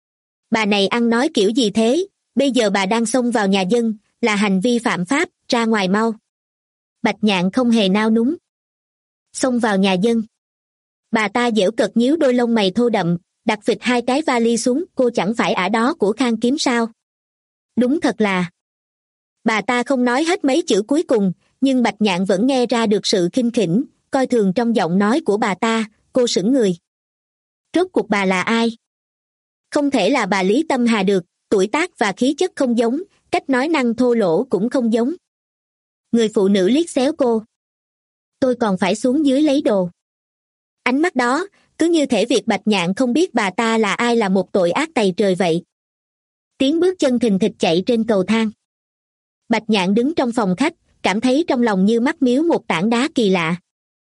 Bà này ăn nói kiểu gì thế? Bây giờ bà đang xông vào nhà dân, là hành vi phạm pháp, ra ngoài mau. Bạch Nhạn không hề nao núng. Xông vào nhà dân. Bà ta giễu cợt nhíu đôi lông mày thô đậm, đặt phịch hai cái vali xuống, cô chẳng phải ả đó của Khang Kiếm sao? Đúng thật là. Bà ta không nói hết mấy chữ cuối cùng, nhưng Bạch Nhạn vẫn nghe ra được sự khinh khỉnh, coi thường trong giọng nói của bà ta, cô sững người. Rốt cuộc bà là ai? Không thể là bà Lý Tâm Hà được, tuổi tác và khí chất không giống, cách nói năng thô lỗ cũng không giống. Người phụ nữ liếc xéo cô. Tôi còn phải xuống dưới lấy đồ. Ánh mắt đó, cứ như thể việc Bạch Nhạn không biết bà ta là ai là một tội ác tày trời vậy. Tiếng bước chân thình thịch chạy trên cầu thang. Bạch Nhạn đứng trong phòng khách, cảm thấy trong lòng như mắc miếu một tảng đá kỳ lạ.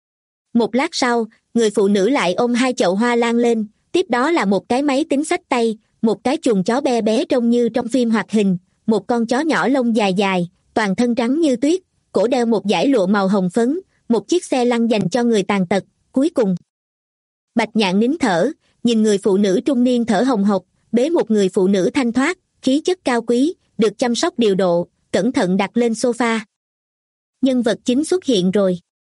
Một lát sau, người phụ nữ lại ôm hai chậu hoa lan lên, tiếp đó là một cái máy tính xách tay, một cái chuồng chó bé bé trông như trong phim hoạt hình, một con chó nhỏ lông dài dài, toàn thân trắng như tuyết, cổ đeo một dải lụa màu hồng phấn, một chiếc xe lăn dành cho người tàn tật, cuối cùng. Bạch Nhạn nín thở, nhìn người phụ nữ trung niên thở hồng hộc, bế một người phụ nữ thanh thoát, khí chất cao quý, được chăm sóc điều độ, cẩn thận đặt lên sofa. Nhân vật chính xuất hiện rồi.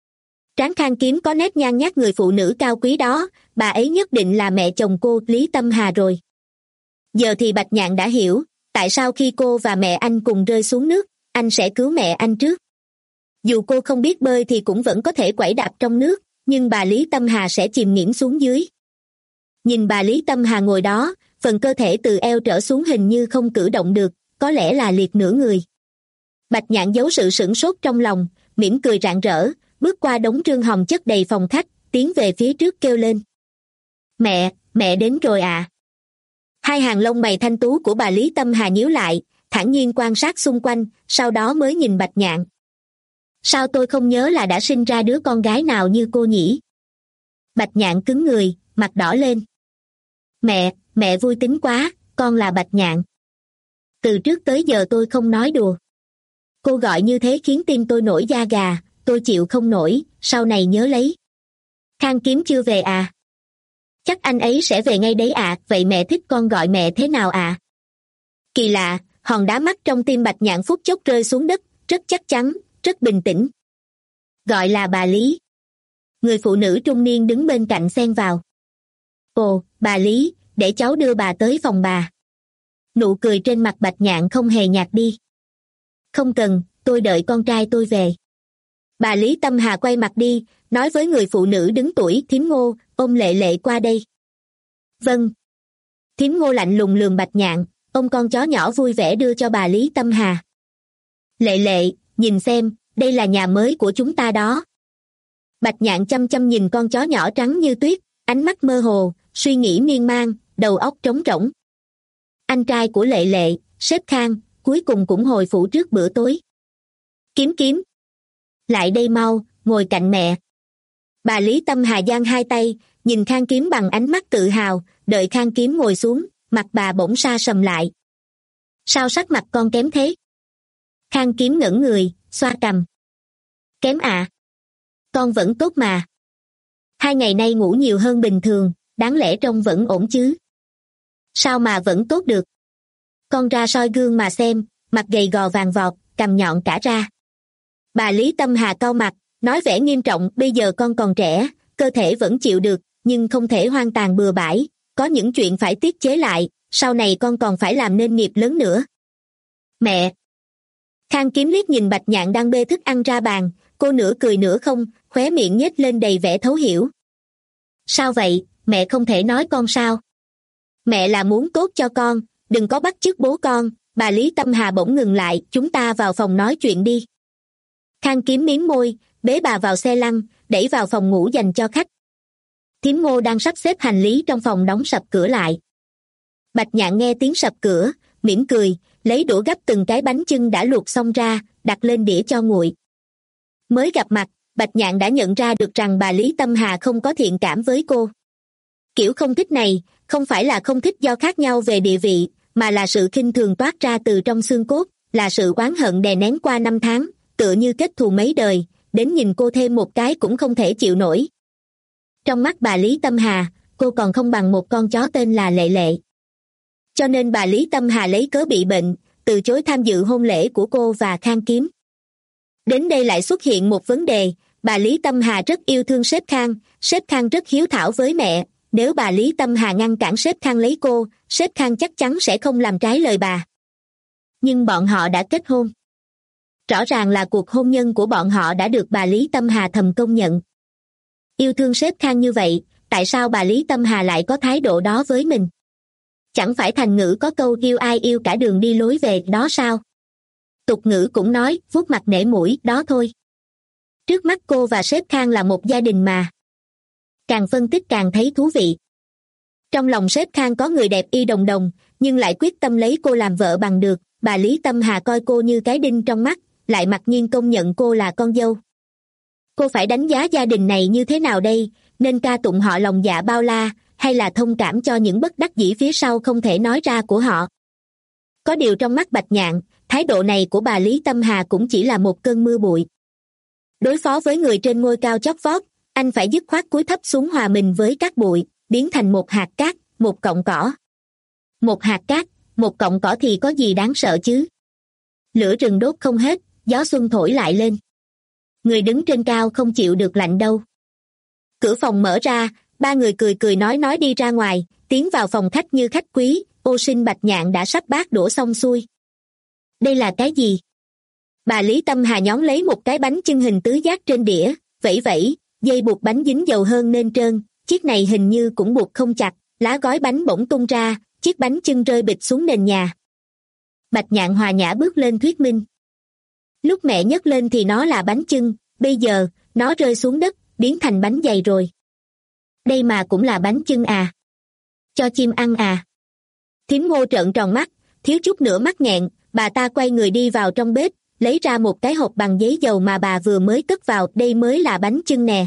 Tráng Khang Kiếm có nét nhan nhác người phụ nữ cao quý đó, bà ấy nhất định là mẹ chồng cô, Lý Tâm Hà rồi. Giờ thì Bạch Nhạn đã hiểu, tại sao khi cô và mẹ anh cùng rơi xuống nước, anh sẽ cứu mẹ anh trước. Dù cô không biết bơi thì cũng vẫn có thể quẩy đạp trong nước, nhưng bà Lý Tâm Hà sẽ chìm nghỉm xuống dưới. Nhìn bà Lý Tâm Hà ngồi đó, phần cơ thể từ eo trở xuống hình như không cử động được, có lẽ là liệt nửa người. Bạch Nhạn giấu sự sửng sốt trong lòng, mỉm cười rạng rỡ, bước qua đống trương hồng chất đầy phòng khách, tiến về phía trước kêu lên. Mẹ, mẹ đến rồi à? Hai hàng lông mày thanh tú của bà Lý Tâm Hà nhíu lại, thản nhiên quan sát xung quanh, sau đó mới nhìn Bạch Nhạn. Sao tôi không nhớ là đã sinh ra đứa con gái nào như cô nhỉ? Bạch Nhạn cứng người, mặt đỏ lên. Mẹ, mẹ vui tính quá, con là Bạch Nhạn. Từ trước tới giờ tôi không nói đùa. Cô gọi như thế khiến tim tôi nổi da gà, tôi chịu không nổi, sau này nhớ lấy. Khang Kiếm chưa về à? Chắc anh ấy sẽ về ngay đấy à, vậy mẹ thích con gọi mẹ thế nào à? Kỳ lạ, hòn đá mắt trong tim Bạch Nhạn phút chốc rơi xuống đất, rất chắc chắn, rất bình tĩnh. Gọi là bà Lý. Người phụ nữ trung niên đứng bên cạnh xen vào. Ồ, bà Lý, để cháu đưa bà tới phòng bà. Nụ cười trên mặt Bạch Nhạn không hề nhạt đi. Không cần, tôi đợi con trai tôi về. Bà Lý Tâm Hà quay mặt đi, nói với người phụ nữ đứng tuổi Thím Ngô, ôm Lệ Lệ qua đây. Vâng. Thím Ngô lạnh lùng lườm Bạch Nhạn, ôm con chó nhỏ vui vẻ đưa cho bà Lý Tâm Hà. Lệ Lệ, nhìn xem, đây là nhà mới của chúng ta đó. Bạch Nhạn chăm chăm nhìn con chó nhỏ trắng như tuyết, ánh mắt mơ hồ, suy nghĩ miên man, đầu óc trống rỗng. Anh trai của Lệ Lệ, sếp Khang, cuối cùng cũng hồi phủ trước bữa tối. Kiếm kiếm. Lại đây mau, ngồi cạnh mẹ. Bà Lý Tâm Hà giang hai tay, nhìn Khang Kiếm bằng ánh mắt tự hào, đợi Khang Kiếm ngồi xuống, mặt bà bỗng sa sầm lại. Sao sắc mặt con kém thế? Khang Kiếm ngẩng người, xoa cằm. Kém à? Con vẫn tốt mà. Hai ngày nay ngủ nhiều hơn bình thường, đáng lẽ trông vẫn ổn chứ. Sao mà vẫn tốt được? Con ra soi gương mà xem, mặt gầy gò vàng vọt, cằm nhọn cả ra. Bà Lý Tâm Hà cau mặt, nói vẻ nghiêm trọng, bây giờ con còn trẻ, cơ thể vẫn chịu được, nhưng không thể hoang tàn bừa bãi, có những chuyện phải tiết chế lại, sau này con còn phải làm nên nghiệp lớn nữa. Mẹ! Khang Kiếm liếc nhìn Bạch Nhạn đang bê thức ăn ra bàn, cô nửa cười nửa không, khóe miệng nhếch lên đầy vẻ thấu hiểu. Sao vậy, mẹ không thể nói con sao? Mẹ là muốn tốt cho con, đừng có bắt chước bố con. Bà Lý Tâm Hà bỗng ngừng lại, chúng ta vào phòng nói chuyện đi. Khang Kiếm mím môi, bế bà vào xe lăn, đẩy vào phòng ngủ dành cho khách. Thím Ngô đang sắp xếp hành lý trong phòng đóng sập cửa lại. Bạch Nhạn nghe tiếng sập cửa, mỉm cười, lấy đũa gắp từng cái bánh chưng đã luộc xong ra, đặt lên đĩa cho nguội. Mới gặp mặt, Bạch Nhạn đã nhận ra được rằng bà Lý Tâm Hà không có thiện cảm với cô. Kiểu không thích này, không phải là không thích do khác nhau về địa vị, mà là sự khinh thường toát ra từ trong xương cốt, là sự oán hận đè nén qua năm tháng, tựa như kết thù mấy đời, đến nhìn cô thêm một cái cũng không thể chịu nổi. Trong mắt bà Lý Tâm Hà, cô còn không bằng một con chó tên là Lệ Lệ. Cho nên bà Lý Tâm Hà lấy cớ bị bệnh, từ chối tham dự hôn lễ của cô và Khang Kiếm. Đến đây lại xuất hiện một vấn đề, bà Lý Tâm Hà rất yêu thương sếp Khang, sếp Khang rất hiếu thảo với mẹ, nếu bà Lý Tâm Hà ngăn cản sếp Khang lấy cô, sếp Khang chắc chắn sẽ không làm trái lời bà. Nhưng bọn họ đã kết hôn. Rõ ràng là cuộc hôn nhân của bọn họ đã được bà Lý Tâm Hà thầm công nhận. Yêu thương sếp Khang như vậy, tại sao bà Lý Tâm Hà lại có thái độ đó với mình? Chẳng phải thành ngữ có câu yêu ai yêu cả đường đi lối về đó sao? Tục ngữ cũng nói, vuốt mặt nể mũi, đó thôi. Trước mắt cô và sếp Khang là một gia đình mà. Càng phân tích càng thấy thú vị. Trong lòng sếp Khang có người đẹp y đồng đồng, nhưng lại quyết tâm lấy cô làm vợ bằng được, bà Lý Tâm Hà coi cô như cái đinh trong mắt, lại mặc nhiên công nhận cô là con dâu. Cô phải đánh giá gia đình này như thế nào đây, nên ca tụng họ lòng dạ bao la, hay là thông cảm cho những bất đắc dĩ phía sau không thể nói ra của họ? Có điều trong mắt Bạch Nhạn, thái độ này của bà Lý Tâm Hà cũng chỉ là một cơn mưa bụi. Đối phó với người trên ngôi cao chót vót, anh phải dứt khoát cúi thấp xuống hòa mình với các bụi, biến thành một hạt cát, một cọng cỏ. Một hạt cát, một cọng cỏ thì có gì đáng sợ chứ? Lửa rừng đốt không hết, gió xuân thổi lại lên. Người đứng trên cao không chịu được lạnh đâu. Cửa phòng mở ra, ba người cười cười nói nói đi ra ngoài, tiến vào phòng khách như khách quý, ô sinh Bạch Nhạn đã sắp bát đũa xong xuôi. Đây là cái gì? Bà Lý Tâm Hà nhón lấy một cái bánh chưng hình tứ giác trên đĩa, vẫy vẫy, dây buộc bánh dính dầu hơn nên trơn, chiếc này hình như cũng buộc không chặt, lá gói bánh bỗng tung ra, chiếc bánh chưng rơi bịch xuống nền nhà. Bạch Nhạn hòa nhã bước lên thuyết minh. Lúc mẹ nhấc lên thì nó là bánh chưng, bây giờ, nó rơi xuống đất, biến thành bánh dày rồi. Đây mà cũng là bánh chưng à? Cho chim ăn à? Thím Ngô trợn tròn mắt, thiếu chút nữa mắc nghẹn, bà ta quay người đi vào trong bếp, lấy ra một cái hộp bằng giấy dầu mà bà vừa mới cất vào, đây mới là bánh chưng nè.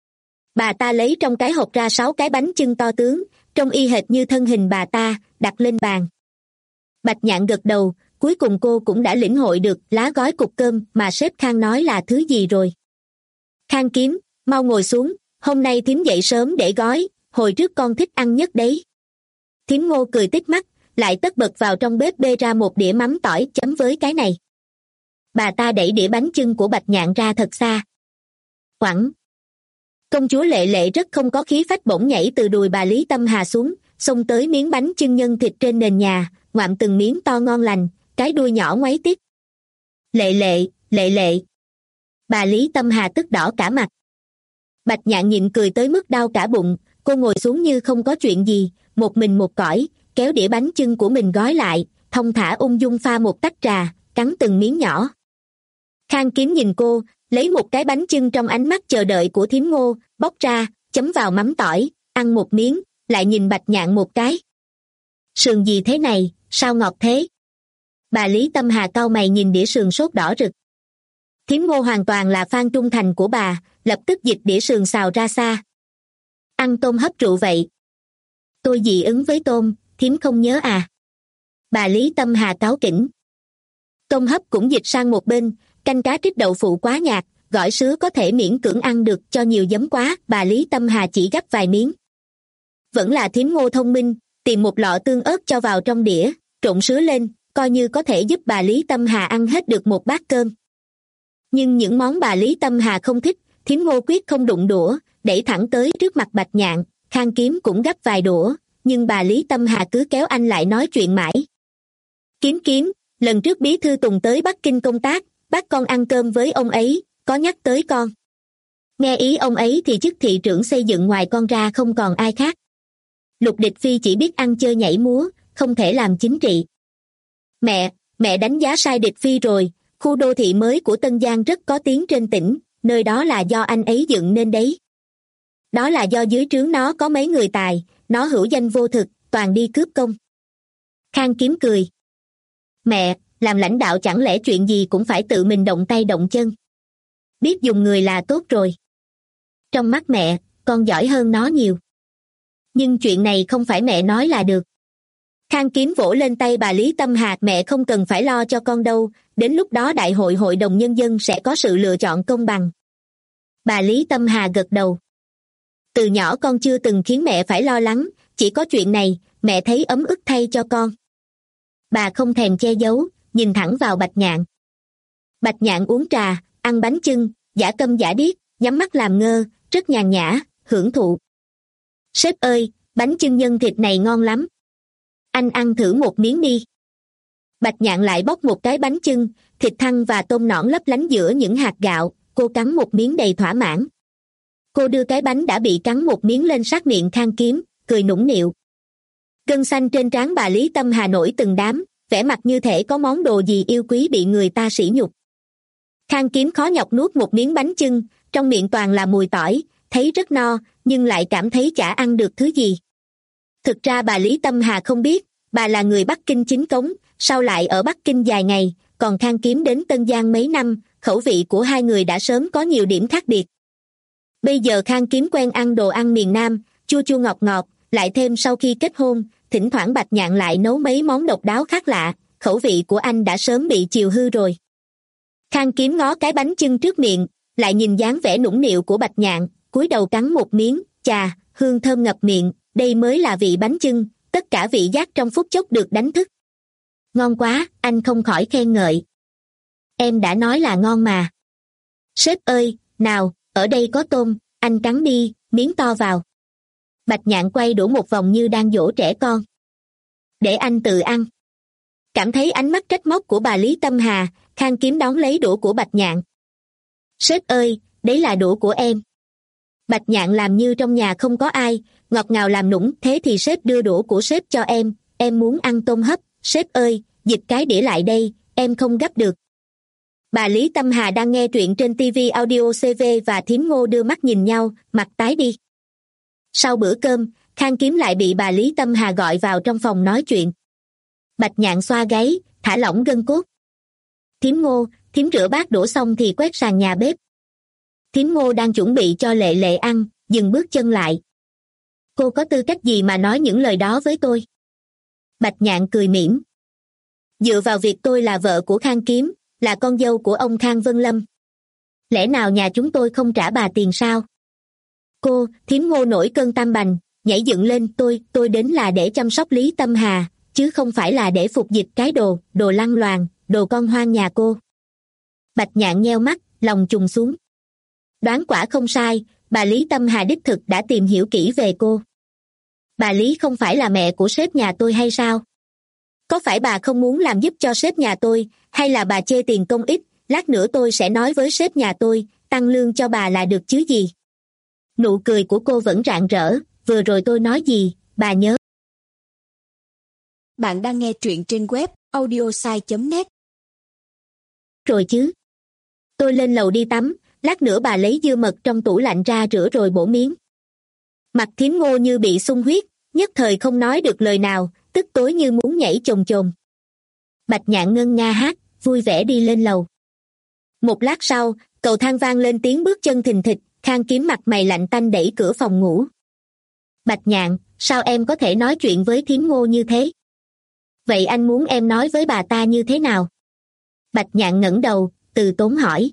Bà ta lấy trong cái hộp ra sáu cái bánh chưng to tướng, trông y hệt như thân hình bà ta, đặt lên bàn. Bạch Nhạn gật đầu, cuối cùng cô cũng đã lĩnh hội được lá gói cục cơm mà sếp Khang nói là thứ gì rồi. Khang Kiếm, mau ngồi xuống, hôm nay thím dậy sớm để gói, hồi trước con thích ăn nhất đấy. Thím Ngô cười tít mắt, lại tất bật vào trong bếp bê ra một đĩa mắm tỏi chấm với cái này. Bà ta đẩy đĩa bánh chưng của Bạch Nhạn ra thật xa. Quẳng. Công chúa Lệ Lệ rất không có khí phách bỗng nhảy từ đùi bà Lý Tâm Hà xuống, xông tới miếng bánh chưng nhân thịt trên nền nhà, ngoạm từng miếng to ngon lành, cái đuôi nhỏ ngoáy tít. Lệ Lệ, Lệ Lệ. Bà Lý Tâm Hà tức đỏ cả mặt. Bạch Nhạn nhịn cười tới mức đau cả bụng, cô ngồi xuống như không có chuyện gì, một mình một cõi, kéo đĩa bánh chưng của mình gói lại, thong thả ung dung pha một tách trà, cắn từng miếng nhỏ. Khang Kiếm nhìn cô, lấy một cái bánh chưng trong ánh mắt chờ đợi của thím Ngô, bóc ra, chấm vào mắm tỏi, ăn một miếng, lại nhìn Bạch Nhạn một cái. Sườn gì thế này, sao ngọt thế? Bà Lý Tâm Hà cau mày nhìn đĩa sườn sốt đỏ rực. Thím Ngô hoàn toàn là fan trung thành của bà, lập tức dịch đĩa sườn xào ra xa. Ăn tôm hấp rượu vậy. Tôi dị ứng với tôm, thím không nhớ à? Bà Lý Tâm Hà cáu kỉnh. Tôm hấp cũng dịch sang một bên, canh cá trích đậu phụ quá nhạt, gỏi sứa có thể miễn cưỡng ăn được, cho nhiều giấm quá, bà Lý Tâm Hà chỉ gắp vài miếng. Vẫn là thím Ngô thông minh, tìm một lọ tương ớt cho vào trong đĩa, trộn sứa lên, coi như có thể giúp bà Lý Tâm Hà ăn hết được một bát cơm. Nhưng những món bà Lý Tâm Hà không thích, thím Ngô quyết không đụng đũa, đẩy thẳng tới trước mặt Bạch Nhạn. Khang Kiếm cũng gắp vài đũa, nhưng bà Lý Tâm Hà cứ kéo anh lại nói chuyện mãi. Kiếm Kiếm, lần trước bí thư Tùng tới Bắc Kinh công tác, bác con ăn cơm với ông ấy, có nhắc tới con. Nghe ý ông ấy thì chức thị trưởng xây dựng ngoài con ra không còn ai khác. Lục Địch Phi chỉ biết ăn chơi nhảy múa, không thể làm chính trị. Mẹ, mẹ đánh giá sai Địch Phi rồi, khu đô thị mới của Tân Giang rất có tiếng trên tỉnh, nơi đó là do anh ấy dựng nên đấy. Đó là do dưới trướng nó có mấy người tài, nó hữu danh vô thực, toàn đi cướp công. Khang Kiếm cười. Mẹ, làm lãnh đạo chẳng lẽ chuyện gì cũng phải tự mình động tay động chân. Biết dùng người là tốt rồi. Trong mắt mẹ, con giỏi hơn nó nhiều. Nhưng chuyện này không phải mẹ nói là được. Khang Kiếm vỗ lên tay bà Lý Tâm Hà. Mẹ không cần phải lo cho con đâu, đến lúc đó đại hội hội đồng nhân dân sẽ có sự lựa chọn công bằng. Bà Lý Tâm Hà gật đầu. Từ nhỏ con chưa từng khiến mẹ phải lo lắng, chỉ có chuyện này, mẹ thấy ấm ức thay cho con. Bà không thèm che giấu, nhìn thẳng vào Bạch Nhạn. Bạch Nhạn uống trà, ăn bánh chưng, giả câm giả điếc, nhắm mắt làm ngơ, rất nhàn nhã, hưởng thụ. Sếp ơi, bánh chưng nhân thịt này ngon lắm. Anh ăn thử một miếng đi. Bạch Nhạn lại bóc một cái bánh chưng, thịt thăn và tôm nõn lấp lánh giữa những hạt gạo, cô cắn một miếng đầy thỏa mãn. Cô đưa cái bánh đã bị cắn một miếng lên sát miệng Khang Kiếm, cười nũng nịu. Gân xanh trên trán bà Lý Tâm Hà nổi từng đám, vẻ mặt như thể có món đồ gì yêu quý bị người ta sỉ nhục. Khang Kiếm khó nhọc nuốt một miếng bánh chưng, trong miệng toàn là mùi tỏi, thấy rất no, nhưng lại cảm thấy chả ăn được thứ gì. Thực ra bà Lý Tâm Hà không biết, bà là người Bắc Kinh chính cống, sau lại ở Bắc Kinh dài ngày, còn Khang Kiếm đến Tân Giang mấy năm, khẩu vị của hai người đã sớm có nhiều điểm khác biệt. Bây giờ Khang Kiếm quen ăn đồ ăn miền Nam, chua chua ngọt ngọt, lại thêm sau khi kết hôn, thỉnh thoảng Bạch Nhạn lại nấu mấy món độc đáo khác lạ, khẩu vị của anh đã sớm bị chiều hư rồi. Khang Kiếm ngó cái bánh chưng trước miệng, lại nhìn dáng vẻ nũng nịu của Bạch Nhạn, cúi đầu cắn một miếng, chà, hương thơm ngập miệng, đây mới là vị bánh chưng, tất cả vị giác trong phút chốc được đánh thức. Ngon quá, anh không khỏi khen ngợi. Em đã nói là ngon mà. Sếp ơi, nào, ở đây có tôm, anh cắn đi, miếng to vào. Bạch Nhạn quay đũa một vòng như đang dỗ trẻ con. Để anh tự ăn. Cảm thấy ánh mắt trách móc của bà Lý Tâm Hà, Khang Kiếm đón lấy đũa của Bạch Nhạn. Sếp ơi, đấy là đũa của em. Bạch Nhạn làm như trong nhà không có ai, ngọt ngào làm nũng. Thế thì sếp đưa đũa của sếp cho em, em muốn ăn tôm hấp. Sếp ơi, dịch cái đĩa lại đây, em không gắp được. Bà Lý Tâm Hà đang nghe truyện trên ti vi Audio xê vê và thím Ngô đưa mắt nhìn nhau, mặt tái đi. Sau bữa cơm, Khang Kiếm lại bị bà Lý Tâm Hà gọi vào trong phòng nói chuyện. Bạch Nhạn xoa gáy, thả lỏng gân cốt. Thím Ngô, thím rửa bát đổ xong thì quét sàn nhà bếp. Thím Ngô đang chuẩn bị cho Lệ Lệ ăn, dừng bước chân lại. Cô có tư cách gì mà nói những lời đó với tôi? Bạch Nhạn cười mỉm. Dựa vào việc tôi là vợ của Khang Kiếm, là con dâu của ông Khang Vân Lâm. Lẽ nào nhà chúng tôi không trả bà tiền sao? Cô, thím Ngô nổi cơn tam bành, nhảy dựng lên. Tôi, tôi đến là để chăm sóc Lý Tâm Hà, chứ không phải là để phục dịch cái đồ, đồ lăng loàn, đồ con hoang nhà cô. Bạch Nhạn nheo mắt, lòng trùng xuống. Đoán quả không sai, bà Lý Tâm Hà đích thực đã tìm hiểu kỹ về cô. Bà Lý không phải là mẹ của sếp nhà tôi hay sao? Có phải bà không muốn làm giúp cho sếp nhà tôi, hay là bà chê tiền công ít, lát nữa tôi sẽ nói với sếp nhà tôi, tăng lương cho bà là được chứ gì? Nụ cười của cô vẫn rạng rỡ, vừa rồi tôi nói gì, bà nhớ. Bạn đang nghe truyện trên web audiosai chấm net. Rồi chứ. Tôi lên lầu đi tắm, lát nữa bà lấy dưa mật trong tủ lạnh ra rửa rồi bổ miếng. Mặt thím Ngô như bị xung huyết, nhất thời không nói được lời nào, tức tối như muốn nhảy chồm chồm. Bạch Nhạn ngân nga hát, vui vẻ đi lên lầu. Một lát sau, cầu thang vang lên tiếng bước chân thình thịch, Khang Kiếm mặt mày lạnh tanh đẩy cửa phòng ngủ. Bạch Nhạn, sao em có thể nói chuyện với thím Ngô như thế? Vậy anh muốn em nói với bà ta như thế nào? Bạch Nhạn ngẩng đầu, từ tốn hỏi.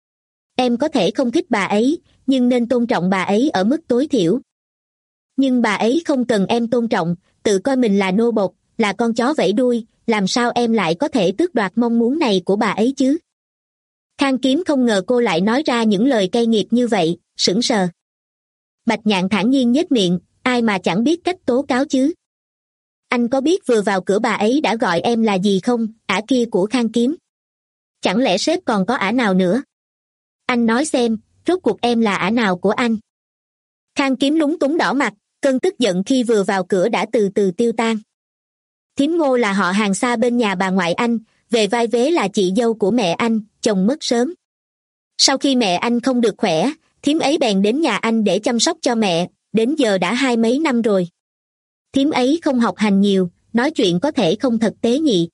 Em có thể không thích bà ấy, nhưng nên tôn trọng bà ấy ở mức tối thiểu. Nhưng bà ấy không cần em tôn trọng, tự coi mình là nô bộc, là con chó vẫy đuôi, làm sao em lại có thể tước đoạt mong muốn này của bà ấy chứ? Khang Kiếm không ngờ cô lại nói ra những lời cay nghiệt như vậy, sững sờ. Bạch Nhạn thản nhiên nhếch miệng, ai mà chẳng biết cách tố cáo chứ? Anh có biết vừa vào cửa bà ấy đã gọi em là gì không, ả kia của Khang Kiếm? Chẳng lẽ sếp còn có ả nào nữa? Anh nói xem, rốt cuộc em là ả nào của anh? Khang Kiếm lúng túng đỏ mặt, cơn tức giận khi vừa vào cửa đã từ từ tiêu tan. Thím Ngô là họ hàng xa bên nhà bà ngoại anh, về vai vế là chị dâu của mẹ anh, chồng mất sớm. Sau khi mẹ anh không được khỏe, thím ấy bèn đến nhà anh để chăm sóc cho mẹ, đến giờ đã hai mấy năm rồi. Thím ấy không học hành nhiều, nói chuyện có thể không thật tế nhị.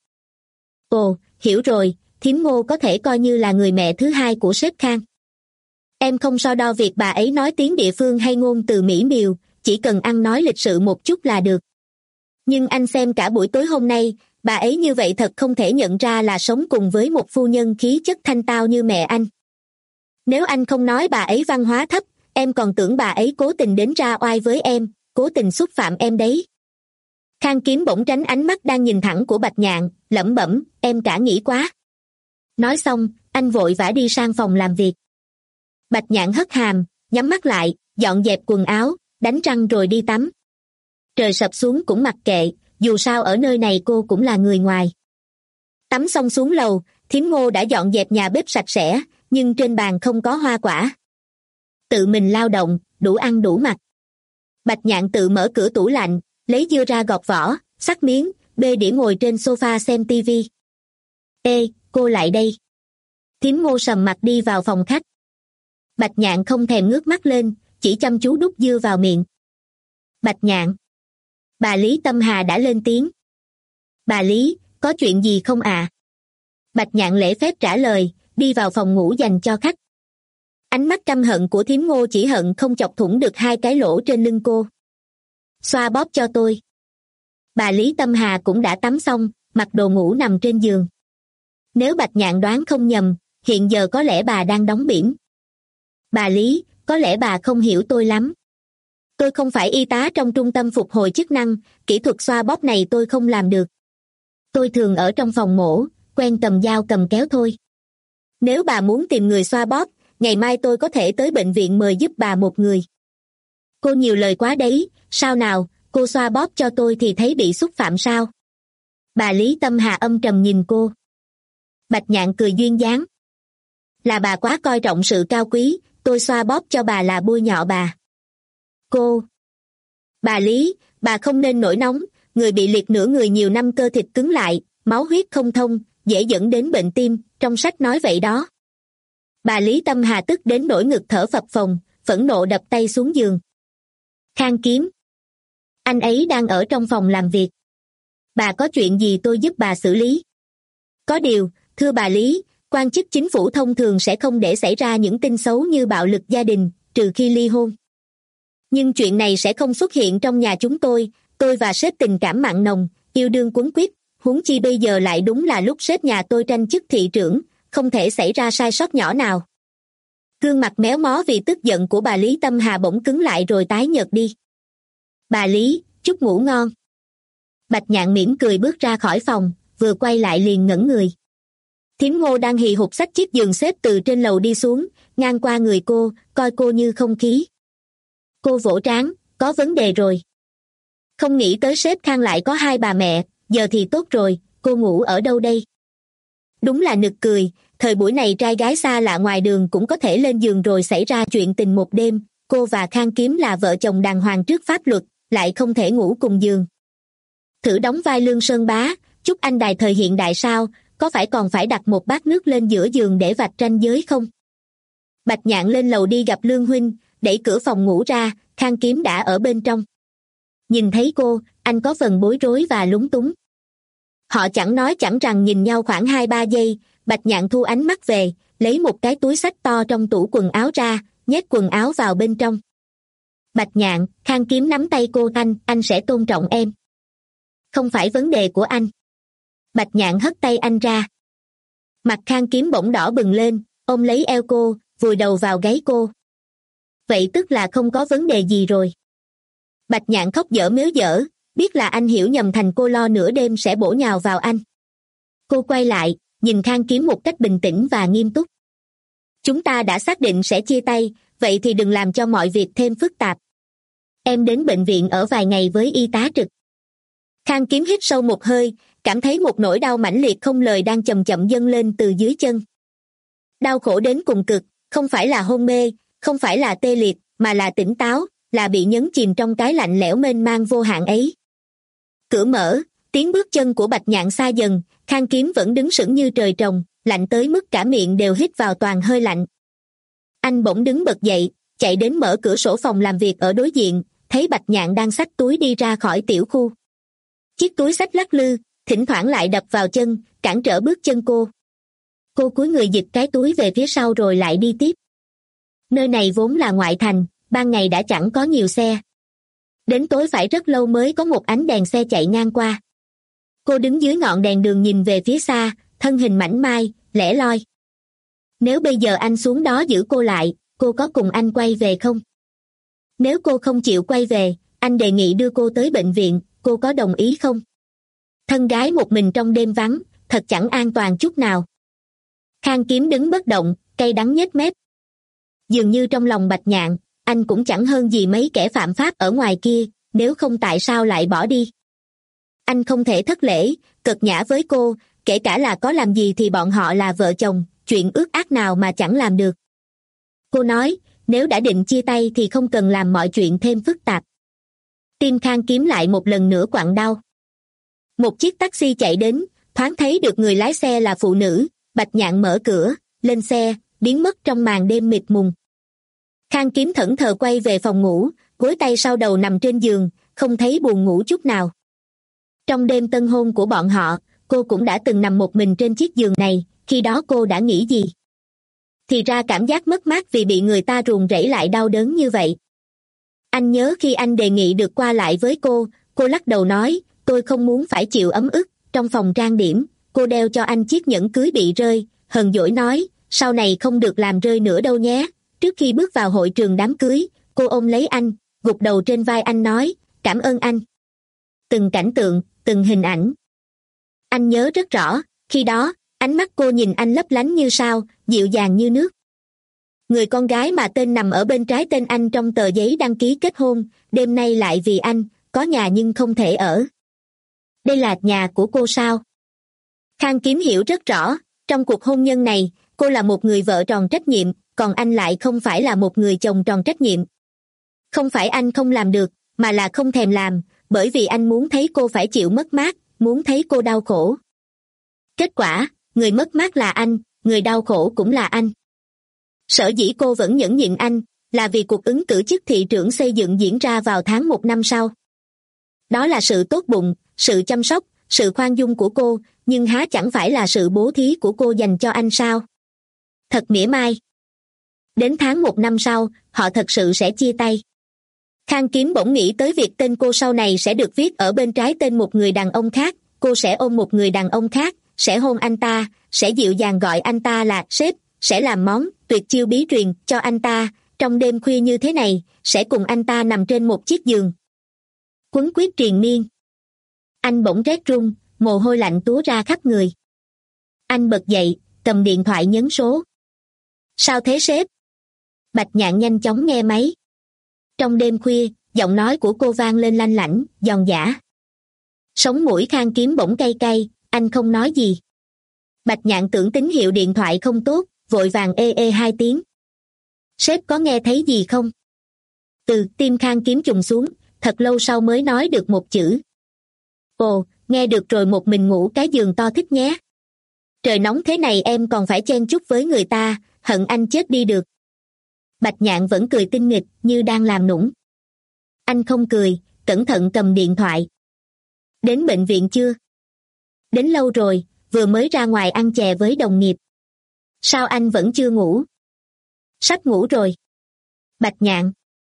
Ồ, hiểu rồi, thím Ngô có thể coi như là người mẹ thứ hai của sếp Khang. Em không so đo việc bà ấy nói tiếng địa phương hay ngôn từ mỹ miều, chỉ cần ăn nói lịch sự một chút là được. Nhưng anh xem cả buổi tối hôm nay, bà ấy như vậy thật không thể nhận ra là sống cùng với một phu nhân khí chất thanh tao như mẹ anh. Nếu anh không nói bà ấy văn hóa thấp, em còn tưởng bà ấy cố tình đến ra oai với em, cố tình xúc phạm em đấy. Khang Kiếm bỗng tránh ánh mắt đang nhìn thẳng của Bạch Nhạn, lẩm bẩm, em cả nghĩ quá. Nói xong, anh vội vã đi sang phòng làm việc. Bạch Nhạn hất hàm, nhắm mắt lại, dọn dẹp quần áo, đánh răng rồi đi tắm. Trời sập xuống cũng mặc kệ, dù sao ở nơi này cô cũng là người ngoài. Tắm xong xuống lầu, thím Ngô đã dọn dẹp nhà bếp sạch sẽ, nhưng trên bàn không có hoa quả. Tự mình lao động, đủ ăn đủ mặc. Bạch Nhạn tự mở cửa tủ lạnh, lấy dưa ra gọt vỏ, xắt miếng, bê đĩa ngồi trên sofa xem tivi. Ê, cô lại đây. Thím Ngô sầm mặt đi vào phòng khách. Bạch Nhạn không thèm ngước mắt lên, chỉ chăm chú đút dưa vào miệng. Bạch Nhạn. Bà Lý Tâm Hà đã lên tiếng. Bà Lý, có chuyện gì không ạ? À? Bạch Nhạn lễ phép trả lời, đi vào phòng ngủ dành cho khách. Ánh mắt căm hận của thím Ngô chỉ hận không chọc thủng được hai cái lỗ trên lưng cô. Xoa bóp cho tôi. Bà Lý Tâm Hà cũng đã tắm xong, mặc đồ ngủ nằm trên giường. Nếu Bạch Nhạn đoán không nhầm, hiện giờ có lẽ bà đang đóng bỉm. Bà Lý, có lẽ bà không hiểu tôi lắm. Tôi không phải y tá trong trung tâm phục hồi chức năng, kỹ thuật xoa bóp này tôi không làm được. Tôi thường ở trong phòng mổ, quen cầm dao cầm kéo thôi. Nếu bà muốn tìm người xoa bóp, ngày mai tôi có thể tới bệnh viện mời giúp bà một người. Cô nhiều lời quá đấy, sao nào, cô xoa bóp cho tôi thì thấy bị xúc phạm sao? Bà Lý Tâm Hà âm trầm nhìn cô. Bạch Nhạn cười duyên dáng. Là bà quá coi trọng sự cao quý, tôi xoa bóp cho bà là bôi nhọ bà. Cô. Bà Lý, bà không nên nổi nóng, người bị liệt nửa người nhiều năm cơ thịt cứng lại, máu huyết không thông, dễ dẫn đến bệnh tim, trong sách nói vậy đó. Bà Lý Tâm Hà tức đến nỗi ngực thở phập phồng, phẫn nộ đập tay xuống giường. Khang Kiếm. Anh ấy đang ở trong phòng làm việc. Bà có chuyện gì tôi giúp bà xử lý? Có điều, thưa bà Lý, quan chức chính phủ thông thường sẽ không để xảy ra những tin xấu như bạo lực gia đình, trừ khi ly hôn. Nhưng chuyện này sẽ không xuất hiện trong nhà chúng tôi, tôi và sếp tình cảm mặn nồng, yêu đương cuốn quýt, huống chi bây giờ lại đúng là lúc sếp nhà tôi tranh chức thị trưởng, không thể xảy ra sai sót nhỏ nào. Gương mặt méo mó vì tức giận của bà Lý Tâm Hà bỗng cứng lại rồi tái nhợt đi. Bà Lý, chúc ngủ ngon. Bạch Nhạn mỉm cười bước ra khỏi phòng, vừa quay lại liền ngẩn người. Thím Ngô đang hì hục xách chiếc giường xếp từ trên lầu đi xuống, ngang qua người cô, coi cô như không khí. Cô vỗ trán, có vấn đề rồi. Không nghĩ tới sếp Khang lại có hai bà mẹ, giờ thì tốt rồi, cô ngủ ở đâu đây? Đúng là nực cười, thời buổi này trai gái xa lạ ngoài đường cũng có thể lên giường rồi xảy ra chuyện tình một đêm, cô và Khang Kiếm là vợ chồng đàng hoàng trước pháp luật, lại không thể ngủ cùng giường. Thử đóng vai Lương Sơn Bá, chúc anh đài thời hiện đại sao, có phải còn phải đặt một bát nước lên giữa giường để vạch ranh giới không? Bạch Nhạn lên lầu đi gặp Lương huynh, đẩy cửa phòng ngủ ra, Khang Kiếm đã ở bên trong. Nhìn thấy cô, anh có phần bối rối và lúng túng. Họ chẳng nói chẳng rằng nhìn nhau khoảng hai ba giây, Bạch Nhạn thu ánh mắt về, lấy một cái túi xách to trong tủ quần áo ra, nhét quần áo vào bên trong. Bạch Nhạn, Khang Kiếm nắm tay cô. Anh, anh sẽ tôn trọng em. Không phải vấn đề của anh. Bạch Nhạn hất tay anh ra. Mặt Khang Kiếm bỗng đỏ bừng lên, ôm lấy eo cô, vùi đầu vào gáy cô. Vậy tức là không có vấn đề gì rồi. Bạch Nhạn khóc dở mếu dở, biết là anh hiểu nhầm thành cô lo nửa đêm sẽ bổ nhào vào anh. Cô quay lại, nhìn Khang Kiếm một cách bình tĩnh và nghiêm túc. Chúng ta đã xác định sẽ chia tay, vậy thì đừng làm cho mọi việc thêm phức tạp. Em đến bệnh viện ở vài ngày với y tá trực. Khang Kiếm hít sâu một hơi, cảm thấy một nỗi đau mãnh liệt không lời đang chậm chậm dâng lên từ dưới chân. Đau khổ đến cùng cực, không phải là hôn mê, không phải là tê liệt, mà là tỉnh táo, là bị nhấn chìm trong cái lạnh lẽo mênh mang vô hạn ấy. Cửa mở, tiếng bước chân của Bạch Nhạn xa dần, Khang Kiếm vẫn đứng sững như trời trồng, lạnh tới mức cả miệng đều hít vào toàn hơi lạnh. Anh bỗng đứng bật dậy, chạy đến mở cửa sổ phòng làm việc ở đối diện, thấy Bạch Nhạn đang xách túi đi ra khỏi tiểu khu. Chiếc túi xách lắc lư, thỉnh thoảng lại đập vào chân, cản trở bước chân cô. Cô cúi người dịch cái túi về phía sau rồi lại đi tiếp. Nơi này vốn là ngoại thành, ban ngày đã chẳng có nhiều xe. Đến tối phải rất lâu mới có một ánh đèn xe chạy ngang qua. Cô đứng dưới ngọn đèn đường nhìn về phía xa, thân hình mảnh mai, lẻ loi. Nếu bây giờ anh xuống đó giữ cô lại, cô có cùng anh quay về không? Nếu cô không chịu quay về, anh đề nghị đưa cô tới bệnh viện, cô có đồng ý không? Thân gái một mình trong đêm vắng, thật chẳng an toàn chút nào. Khang Kiếm đứng bất động, cay đắng nhếch mép. Dường như trong lòng Bạch Nhạn, anh cũng chẳng hơn gì mấy kẻ phạm pháp ở ngoài kia, nếu không tại sao lại bỏ đi. Anh không thể thất lễ, cợt nhã với cô, kể cả là có làm gì thì bọn họ là vợ chồng, chuyện ước ác nào mà chẳng làm được. Cô nói, nếu đã định chia tay thì không cần làm mọi chuyện thêm phức tạp. Tim Khang Kiếm lại một lần nữa quặn đau. Một chiếc taxi chạy đến, thoáng thấy được người lái xe là phụ nữ, Bạch Nhạn mở cửa, lên xe, biến mất trong màn đêm mịt mùng. Khang Kiếm thẫn thờ quay về phòng ngủ, gối tay sau đầu nằm trên giường, không thấy buồn ngủ chút nào. Trong đêm tân hôn của bọn họ, cô cũng đã từng nằm một mình trên chiếc giường này, khi đó cô đã nghĩ gì? Thì ra cảm giác mất mát vì bị người ta ruồng rẫy lại đau đớn như vậy. Anh nhớ khi anh đề nghị được qua lại với cô, cô lắc đầu nói, tôi không muốn phải chịu ấm ức. Trong phòng trang điểm, cô đeo cho anh chiếc nhẫn cưới bị rơi, hờn dỗi nói, sau này không được làm rơi nữa đâu nhé. Trước khi bước vào hội trường đám cưới, cô ôm lấy anh, gục đầu trên vai anh nói, cảm ơn anh. Từng cảnh tượng, từng hình ảnh. Anh nhớ rất rõ, khi đó, ánh mắt cô nhìn anh lấp lánh như sao, dịu dàng như nước. Người con gái mà tên nằm ở bên trái tên anh trong tờ giấy đăng ký kết hôn, đêm nay lại vì anh, có nhà nhưng không thể ở. Đây là nhà của cô sao? Khang Kiếm hiểu rất rõ, trong cuộc hôn nhân này, cô là một người vợ tròn trách nhiệm, còn anh lại không phải là một người chồng tròn trách nhiệm. Không phải anh không làm được, mà là không thèm làm, bởi vì anh muốn thấy cô phải chịu mất mát, muốn thấy cô đau khổ. Kết quả, người mất mát là anh, người đau khổ cũng là anh. Sở dĩ cô vẫn nhẫn nhịn anh, là vì cuộc ứng cử chức thị trưởng xây dựng diễn ra vào tháng một năm sau. Đó là sự tốt bụng, sự chăm sóc, sự khoan dung của cô, nhưng há chẳng phải là sự bố thí của cô dành cho anh sao? Thật mỉa mai. Đến tháng một năm sau, họ thật sự sẽ chia tay. Khang Kiếm bỗng nghĩ tới việc tên cô sau này sẽ được viết ở bên trái tên một người đàn ông khác, cô sẽ ôm một người đàn ông khác, sẽ hôn anh ta, sẽ dịu dàng gọi anh ta là sếp, sẽ làm món tuyệt chiêu bí truyền cho anh ta, trong đêm khuya như thế này, sẽ cùng anh ta nằm trên một chiếc giường. Quấn quýt triền miên. Anh bỗng rét run, mồ hôi lạnh túa ra khắp người. Anh bật dậy, cầm điện thoại nhấn số. Sao thế sếp? Bạch Nhạn nhanh chóng nghe máy. Trong đêm khuya, giọng nói của cô vang lên lanh lảnh, giòn giã. Sống mũi Khang Kiếm bỗng cay cay, anh không nói gì. Bạch Nhạn tưởng tín hiệu điện thoại không tốt, vội vàng ê ê hai tiếng. Sếp có nghe thấy gì không? Từ tim Khang Kiếm trùng xuống, thật lâu sau mới nói được một chữ. Ồ, nghe được rồi, một mình ngủ cái giường to thích nhé. Trời nóng thế này em còn phải chen chúc với người ta, hận anh chết đi được. Bạch Nhạn vẫn cười tinh nghịch như đang làm nũng. Anh không cười, cẩn thận cầm điện thoại. Đến bệnh viện chưa? Đến lâu rồi, vừa mới ra ngoài ăn chè với đồng nghiệp. Sao anh vẫn chưa ngủ? Sắp ngủ rồi. Bạch Nhạn.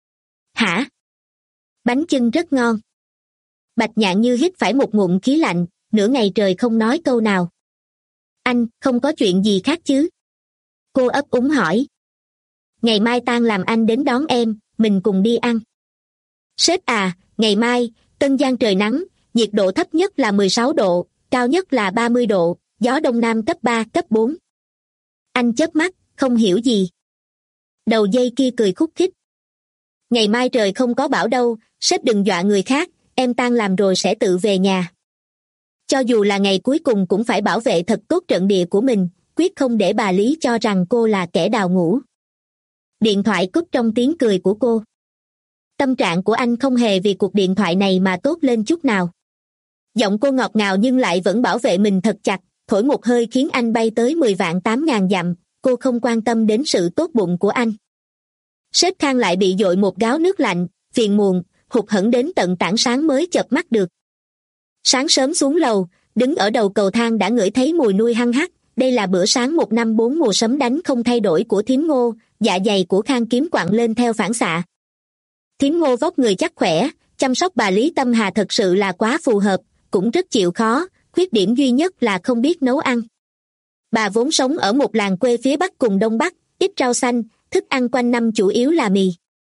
Hả? Bánh chưng rất ngon. Bạch Nhạn như hít phải một ngụm khí lạnh, nửa ngày trời không nói câu nào. Anh, không có chuyện gì khác chứ? Cô ấp úng hỏi. Ngày mai tan làm anh đến đón em, mình cùng đi ăn. Sếp à, ngày mai, Tân Giang trời nắng, nhiệt độ thấp nhất là mười sáu độ, cao nhất là ba mươi độ, gió đông nam cấp ba, cấp bốn. Anh chớp mắt, không hiểu gì. Đầu dây kia cười khúc khích. Ngày mai trời không có bão đâu, sếp đừng dọa người khác, em tan làm rồi sẽ tự về nhà. Cho dù là ngày cuối cùng cũng phải bảo vệ thật tốt trận địa của mình, quyết không để bà Lý cho rằng cô là kẻ đào ngũ. Điện thoại cúp trong tiếng cười của cô. Tâm trạng của anh không hề vì cuộc điện thoại này mà tốt lên chút nào. Giọng cô ngọt ngào nhưng lại vẫn bảo vệ mình thật chặt, thổi một hơi khiến anh bay tới mười vạn tám ngàn dặm, cô không quan tâm đến sự tốt bụng của anh. Sếp Khang lại bị dội một gáo nước lạnh, phiền muộn, hụt hẫng đến tận tảng sáng mới chợp mắt được. Sáng sớm xuống lầu, đứng ở đầu cầu thang đã ngửi thấy mùi nuôi hăng hắc, đây là bữa sáng một năm bốn mùa sấm đánh không thay đổi của thím Ngô, dạ dày của Khang Kiếm quặn lên theo phản xạ. Thím Ngô vóc người chắc khỏe, chăm sóc bà Lý Tâm Hà thật sự là quá phù hợp, cũng rất chịu khó, khuyết điểm duy nhất là không biết nấu ăn. Bà vốn sống ở một làng quê phía Bắc cùng Đông Bắc, ít rau xanh, thức ăn quanh năm chủ yếu là mì.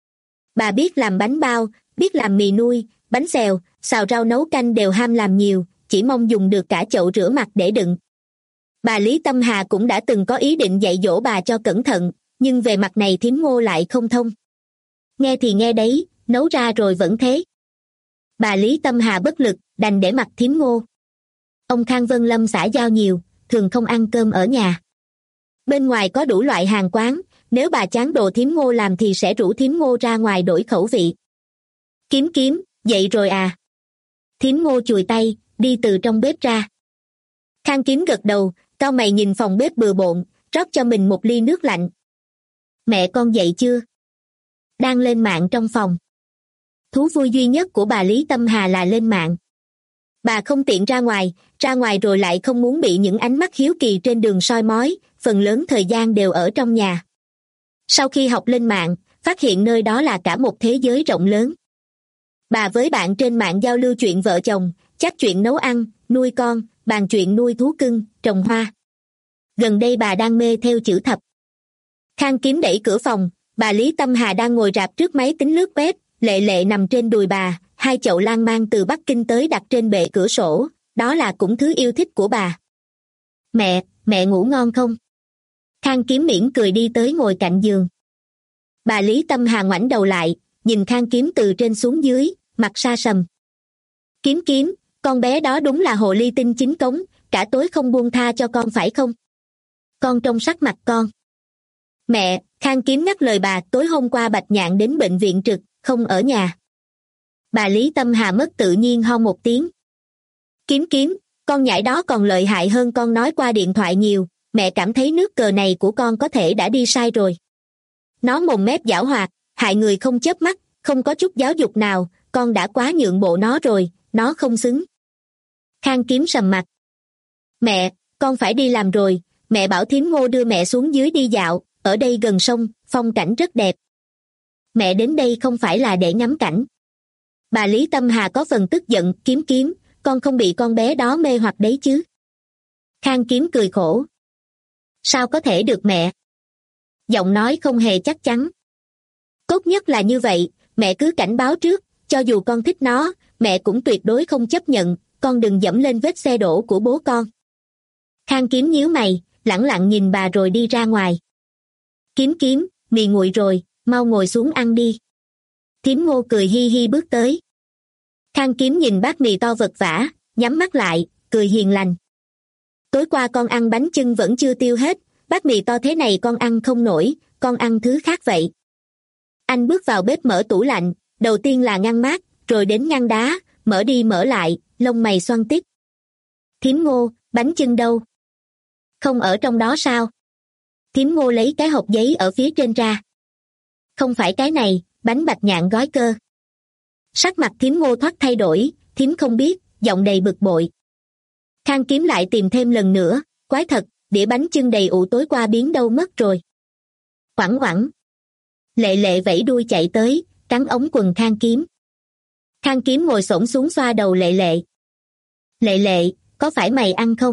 Bà biết làm bánh bao, biết làm mì nuôi, bánh xèo, xào rau nấu canh đều ham làm nhiều, chỉ mong dùng được cả chậu rửa mặt để đựng. Bà Lý Tâm Hà cũng đã từng có ý định dạy dỗ bà cho cẩn thận, nhưng về mặt này thím Ngô lại không thông. Nghe thì nghe đấy, nấu ra rồi vẫn thế. Bà Lý Tâm Hà bất lực, đành để mặc thím Ngô. Ông Khang Vân Lâm xã giao nhiều, thường không ăn cơm ở nhà. Bên ngoài có đủ loại hàng quán, nếu bà chán đồ thím Ngô làm thì sẽ rủ thím Ngô ra ngoài đổi khẩu vị. Kiếm Kiếm, dậy rồi à? Thím Ngô chùi tay, đi từ trong bếp ra. Khang Kiếm gật đầu, cau mày nhìn phòng bếp bừa bộn, rót cho mình một ly nước lạnh. Mẹ con dậy chưa? Đang lên mạng trong phòng. Thú vui duy nhất của bà Lý Tâm Hà là lên mạng. Bà không tiện ra ngoài, ra ngoài rồi lại không muốn bị những ánh mắt hiếu kỳ trên đường soi mói, phần lớn thời gian đều ở trong nhà. Sau khi học lên mạng, phát hiện nơi đó là cả một thế giới rộng lớn. Bà với bạn trên mạng giao lưu chuyện vợ chồng, chắc chuyện nấu ăn, nuôi con, bàn chuyện nuôi thú cưng, trồng hoa. Gần đây bà đang mê theo chữ thập. Khang Kiếm đẩy cửa phòng, bà Lý Tâm Hà đang ngồi rạp trước máy tính lướt web, lệ lệ nằm trên đùi bà, hai chậu lan man từ Bắc Kinh tới đặt trên bệ cửa sổ, đó là cũng thứ yêu thích của bà. Mẹ, mẹ ngủ ngon không? Khang Kiếm mỉm cười đi tới ngồi cạnh giường. Bà Lý Tâm Hà ngoảnh đầu lại, nhìn Khang Kiếm từ trên xuống dưới, mặt sa sầm. Kiếm Kiếm, con bé đó đúng là hồ ly tinh chính cống, cả tối không buông tha cho con phải không? Con trông sắc mặt con. Mẹ, Khang Kiếm ngắt lời bà, tối hôm qua Bạch Nhạn đến bệnh viện trực, không ở nhà. Bà Lý Tâm Hà mất tự nhiên ho một tiếng. Kiếm Kiếm, con nhãi đó còn lợi hại hơn con nói qua điện thoại nhiều, mẹ cảm thấy nước cờ này của con có thể đã đi sai rồi. Nó mồm mép giảo hoạt, hại người không chớp mắt, không có chút giáo dục nào, con đã quá nhượng bộ nó rồi, nó không xứng. Khang Kiếm sầm mặt. Mẹ, con phải đi làm rồi, mẹ bảo thím Ngô đưa mẹ xuống dưới đi dạo, ở đây gần sông, phong cảnh rất đẹp. Mẹ đến đây không phải là để ngắm cảnh. Bà Lý Tâm Hà có phần tức giận, Kiếm Kiếm, con không bị con bé đó mê hoặc đấy chứ. Khang Kiếm cười khổ. Sao có thể được mẹ? Giọng nói không hề chắc chắn. Tốt nhất là như vậy, mẹ cứ cảnh báo trước, cho dù con thích nó, mẹ cũng tuyệt đối không chấp nhận, con đừng dẫm lên vết xe đổ của bố con. Khang Kiếm nhíu mày, lẳng lặng nhìn bà rồi đi ra ngoài. Kiếm Kiếm, mì nguội rồi, mau ngồi xuống ăn đi. Thím Ngô cười hi hi bước tới. Khang Kiếm nhìn bát mì to vật vã, nhắm mắt lại, cười hiền lành. Tối qua con ăn bánh chưng vẫn chưa tiêu hết, bát mì to thế này con ăn không nổi, con ăn thứ khác vậy. Anh bước vào bếp mở tủ lạnh, đầu tiên là ngăn mát, rồi đến ngăn đá, mở đi mở lại, lông mày xoăn tít. Thím Ngô, bánh chưng đâu? Không ở trong đó sao? Thím Ngô lấy cái hộp giấy ở phía trên ra. Không phải cái này, bánh Bạch Nhạn gói cơ. Sắc mặt thím Ngô thoát thay đổi, thím không biết, giọng đầy bực bội. Khang Kiếm lại tìm thêm lần nữa, quái thật, đĩa bánh chưng đầy ụ tối qua biến đâu mất rồi. Oảng oảng. Lệ Lệ vẫy đuôi chạy tới, cắn ống quần Khang Kiếm. Khang Kiếm ngồi xổm xuống xoa đầu Lệ Lệ. Lệ Lệ, có phải mày ăn không?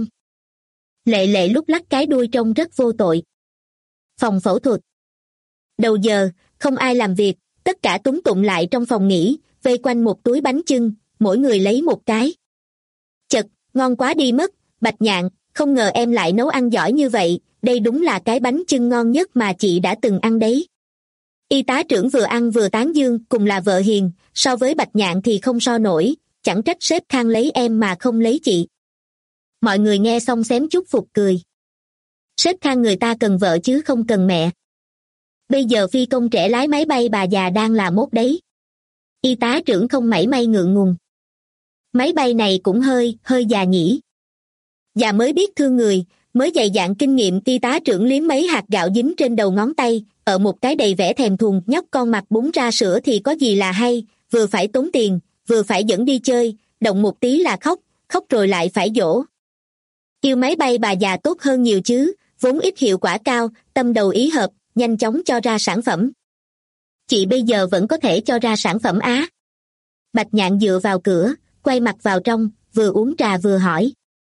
Lệ Lệ lúc lắc cái đuôi trông rất vô tội. Phòng phẫu thuật. Đầu giờ, không ai làm việc, tất cả túm tụm lại trong phòng nghỉ, vây quanh một túi bánh chưng, mỗi người lấy một cái. Chật, ngon quá đi mất, Bạch Nhạn, không ngờ em lại nấu ăn giỏi như vậy, đây đúng là cái bánh chưng ngon nhất mà chị đã từng ăn đấy. Y tá trưởng vừa ăn vừa tán dương, cùng là vợ hiền, so với Bạch Nhạn thì không so nổi, chẳng trách sếp Khang lấy em mà không lấy chị. Mọi người nghe xong xém chút phục cười. Sếp Khang người ta cần vợ chứ không cần mẹ. Bây giờ phi công trẻ lái máy bay bà già đang là mốt đấy. Y tá trưởng không mảy may ngượng ngùng. Máy bay này cũng hơi, hơi già nhỉ. Già mới biết thương người, mới dày dạn kinh nghiệm. Y tá trưởng liếm mấy hạt gạo dính trên đầu ngón tay, ở một cái đầy vẻ thèm thuồng, nhóc con mặt bún ra sữa thì có gì là hay, vừa phải tốn tiền, vừa phải dẫn đi chơi, động một tí là khóc, khóc rồi lại phải dỗ. Yêu máy bay bà già tốt hơn nhiều chứ, vốn ít hiệu quả cao, tâm đầu ý hợp, nhanh chóng cho ra sản phẩm. Chị bây giờ vẫn có thể cho ra sản phẩm á. Bạch Nhạn dựa vào cửa, quay mặt vào trong, vừa uống trà vừa hỏi.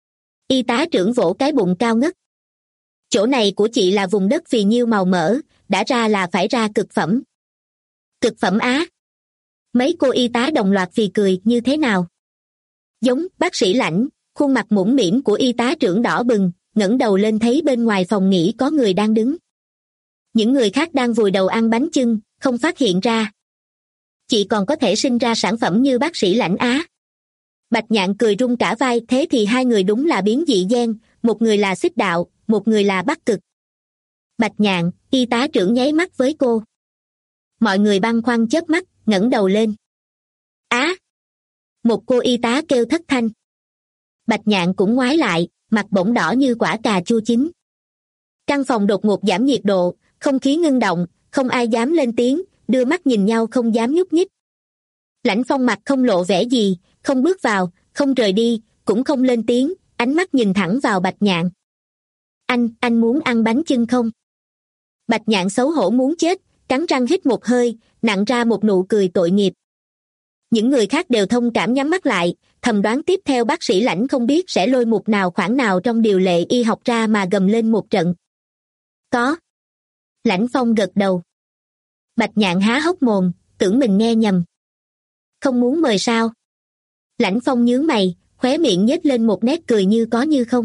Y tá trưởng vỗ cái bụng cao ngất. Chỗ này của chị là vùng đất phì nhiêu màu mỡ, đã ra là phải ra cực phẩm. Cực phẩm á? Mấy cô y tá đồng loạt phì cười. Như thế nào? Giống bác sĩ Lãnh. Khuôn mặt mũm mĩm của y tá trưởng đỏ bừng, ngẩng đầu lên thấy bên ngoài phòng nghỉ có người đang đứng. Những người khác đang vùi đầu ăn bánh chưng, không phát hiện ra. Chị còn có thể sinh ra sản phẩm như bác sĩ Lãnh á. Bạch Nhạn cười rung cả vai. Thế thì hai người đúng là biến dị gen, một người là xích đạo, một người là bắc cực. Bạch Nhạn, y tá trưởng nháy mắt với cô. Mọi người băn khoăn chớp mắt, ngẩng đầu lên. Á! Một cô y tá kêu thất thanh. Bạch Nhạn cũng ngoái lại, mặt bỗng đỏ như quả cà chua chín. Căn phòng đột ngột giảm nhiệt độ, không khí ngưng động, không ai dám lên tiếng, đưa mắt nhìn nhau không dám nhúc nhích. Lãnh Phong mặt không lộ vẻ gì, không bước vào, không rời đi, cũng không lên tiếng, ánh mắt nhìn thẳng vào Bạch Nhạn. Anh, anh muốn ăn bánh chưng không? Bạch Nhạn xấu hổ muốn chết, cắn răng hít một hơi, nặn ra một nụ cười tội nghiệp. Những người khác đều thông cảm nhắm mắt lại, thầm đoán tiếp theo bác sĩ Lãnh không biết sẽ lôi mục nào khoản nào trong điều lệ y học ra mà gầm lên một trận. Có. Lãnh Phong gật đầu. Bạch Nhạn há hốc mồm, tưởng mình nghe nhầm. Không muốn mời sao? Lãnh Phong nhướng mày, khóe miệng nhếch lên một nét cười như có như không.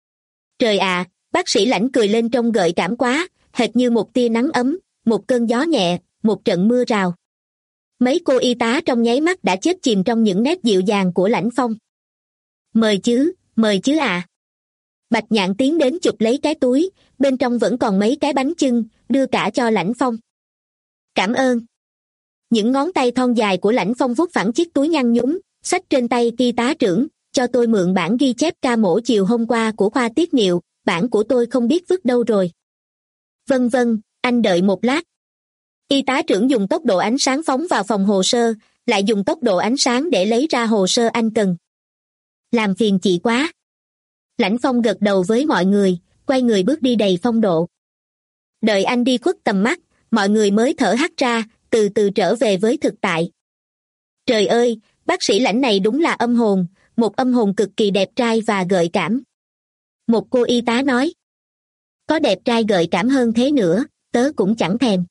Trời ạ, bác sĩ Lãnh cười lên trông gợi cảm quá, hệt như một tia nắng ấm, một cơn gió nhẹ, một trận mưa rào. Mấy cô y tá trong nháy mắt đã chết chìm trong những nét dịu dàng của Lãnh Phong. Mời chứ, mời chứ à. Bạch Nhạn tiến đến chụp lấy cái túi, bên trong vẫn còn mấy cái bánh chưng, đưa cả cho Lãnh Phong. Cảm ơn. Những ngón tay thon dài của Lãnh Phong vuốt phẳng chiếc túi nhăn nhúm, xách trên tay y tá trưởng, cho tôi mượn bản ghi chép ca mổ chiều hôm qua của khoa tiết niệu, bản của tôi không biết vứt đâu rồi. Vâng vâng, anh đợi một lát. Y tá trưởng dùng tốc độ ánh sáng phóng vào phòng hồ sơ, lại dùng tốc độ ánh sáng để lấy ra hồ sơ anh cần. Làm phiền chị quá. Lãnh Phong gật đầu với mọi người, quay người bước đi đầy phong độ. Đợi anh đi khuất tầm mắt, mọi người mới thở hắt ra, từ từ trở về với thực tại. Trời ơi, bác sĩ Lãnh này đúng là âm hồn, một âm hồn cực kỳ đẹp trai và gợi cảm. Một cô y tá nói. Có đẹp trai gợi cảm hơn thế nữa, tớ cũng chẳng thèm.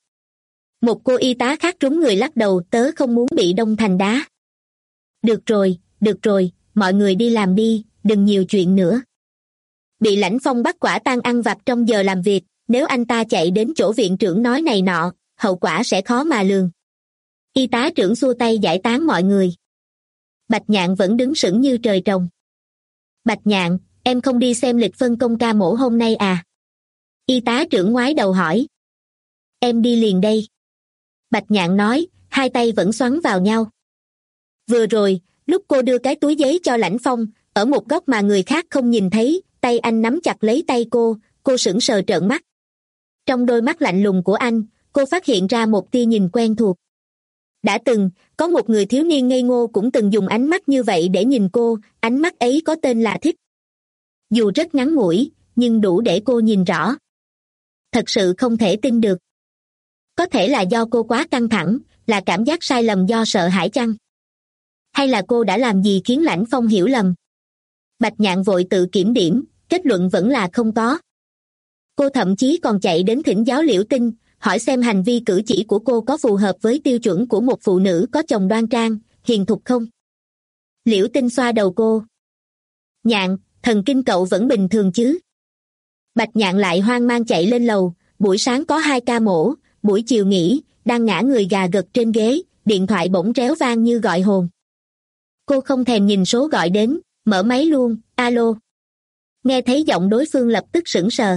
Một cô y tá khác trúng người lắc đầu. Tớ không muốn bị đông thành đá. Được rồi, được rồi, mọi người đi làm đi, đừng nhiều chuyện nữa. Bị Lãnh Phong bắt quả tang ăn vặt trong giờ làm việc, nếu anh ta chạy đến chỗ viện trưởng nói này nọ, hậu quả sẽ khó mà lường. Y tá trưởng xua tay giải tán mọi người. Bạch Nhạn vẫn đứng sững như trời trồng. Bạch Nhạn, em không đi xem lịch phân công ca mổ hôm nay à? Y tá trưởng ngoái đầu hỏi. Em đi liền đây. Bạch Nhạn nói, hai tay vẫn xoắn vào nhau. Vừa rồi, lúc cô đưa cái túi giấy cho Lãnh Phong, ở một góc mà người khác không nhìn thấy, tay anh nắm chặt lấy tay cô, cô sững sờ trợn mắt. Trong đôi mắt lạnh lùng của anh, cô phát hiện ra một tia nhìn quen thuộc. Đã từng, có một người thiếu niên ngây ngô cũng từng dùng ánh mắt như vậy để nhìn cô, ánh mắt ấy có tên là thích. Dù rất ngắn ngủi, nhưng đủ để cô nhìn rõ. Thật sự không thể tin được. Có thể là do cô quá căng thẳng, là cảm giác sai lầm do sợ hãi chăng? Hay là cô đã làm gì khiến Lãnh Phong hiểu lầm? Bạch Nhạn vội tự kiểm điểm, kết luận vẫn là không có. Cô thậm chí còn chạy đến thỉnh giáo Liễu Tinh, hỏi xem hành vi cử chỉ của cô có phù hợp với tiêu chuẩn của một phụ nữ có chồng đoan trang, hiền thục không? Liễu Tinh xoa đầu cô. Nhạn, thần kinh cậu vẫn bình thường chứ? Bạch Nhạn lại hoang mang chạy lên lầu, buổi sáng có hai ca mổ, buổi chiều nghỉ, đang ngã người gà gật trên ghế, điện thoại bỗng réo vang như gọi hồn. Cô không thèm nhìn số gọi đến, mở máy luôn, alo. Nghe thấy giọng đối phương lập tức sững sờ.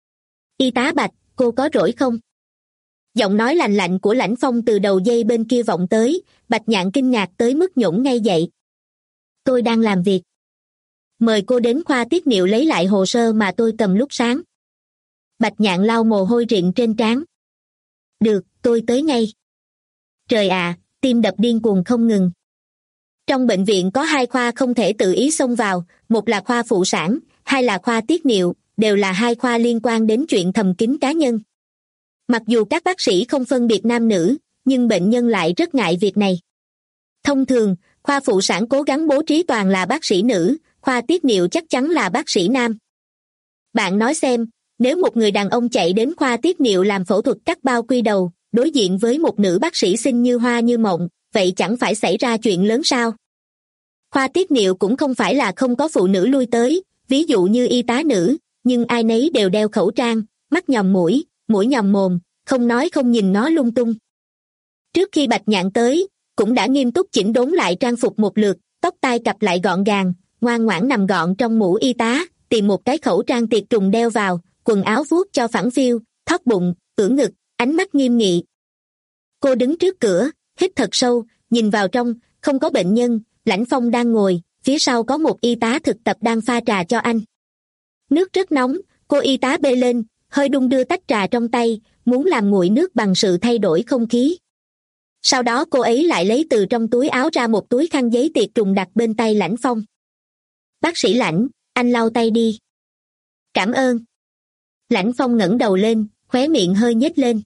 Y tá Bạch, cô có rỗi không? Giọng nói lành lạnh của Lãnh Phong từ đầu dây bên kia vọng tới, Bạch Nhạn kinh ngạc tới mức nhổn ngay dậy. Tôi đang làm việc. Mời cô đến khoa tiết niệu lấy lại hồ sơ mà tôi cầm lúc sáng. Bạch Nhạn lau mồ hôi rịn trên trán. Được, tôi tới ngay. Trời ạ, tim đập điên cuồng không ngừng. Trong bệnh viện có hai khoa không thể tự ý xông vào, một là khoa phụ sản, hai là khoa tiết niệu, đều là hai khoa liên quan đến chuyện thầm kín cá nhân. Mặc dù các bác sĩ không phân biệt nam nữ, nhưng bệnh nhân lại rất ngại việc này. Thông thường, khoa phụ sản cố gắng bố trí toàn là bác sĩ nữ, khoa tiết niệu chắc chắn là bác sĩ nam. Bạn nói xem, nếu một người đàn ông chạy đến khoa tiết niệu làm phẫu thuật cắt bao quy đầu, đối diện với một nữ bác sĩ xinh như hoa như mộng, vậy chẳng phải xảy ra chuyện lớn sao? Khoa tiết niệu cũng không phải là không có phụ nữ lui tới, ví dụ như y tá nữ, nhưng ai nấy đều đeo khẩu trang, mắt nhòm mũi, mũi nhòm mồm, không nói không nhìn nó lung tung. Trước khi Bạch Nhạn tới, cũng đã nghiêm túc chỉnh đốn lại trang phục một lượt, tóc tai cặp lại gọn gàng, ngoan ngoãn nằm gọn trong mũ y tá, tìm một cái khẩu trang tiệt trùng đeo vào, quần áo vuốt cho phẳng phiu, thót bụng, ưỡn ngực, ánh mắt nghiêm nghị. Cô đứng trước cửa, hít thật sâu, nhìn vào trong, không có bệnh nhân, Lãnh Phong đang ngồi, phía sau có một y tá thực tập đang pha trà cho anh. Nước rất nóng, cô y tá bê lên, hơi đung đưa tách trà trong tay, muốn làm nguội nước bằng sự thay đổi không khí. Sau đó cô ấy lại lấy từ trong túi áo ra một túi khăn giấy tiệt trùng đặt bên tay Lãnh Phong. Bác sĩ Lãnh, anh lau tay đi. Cảm ơn. Lãnh Phong ngẩng đầu lên, khóe miệng hơi nhếch lên.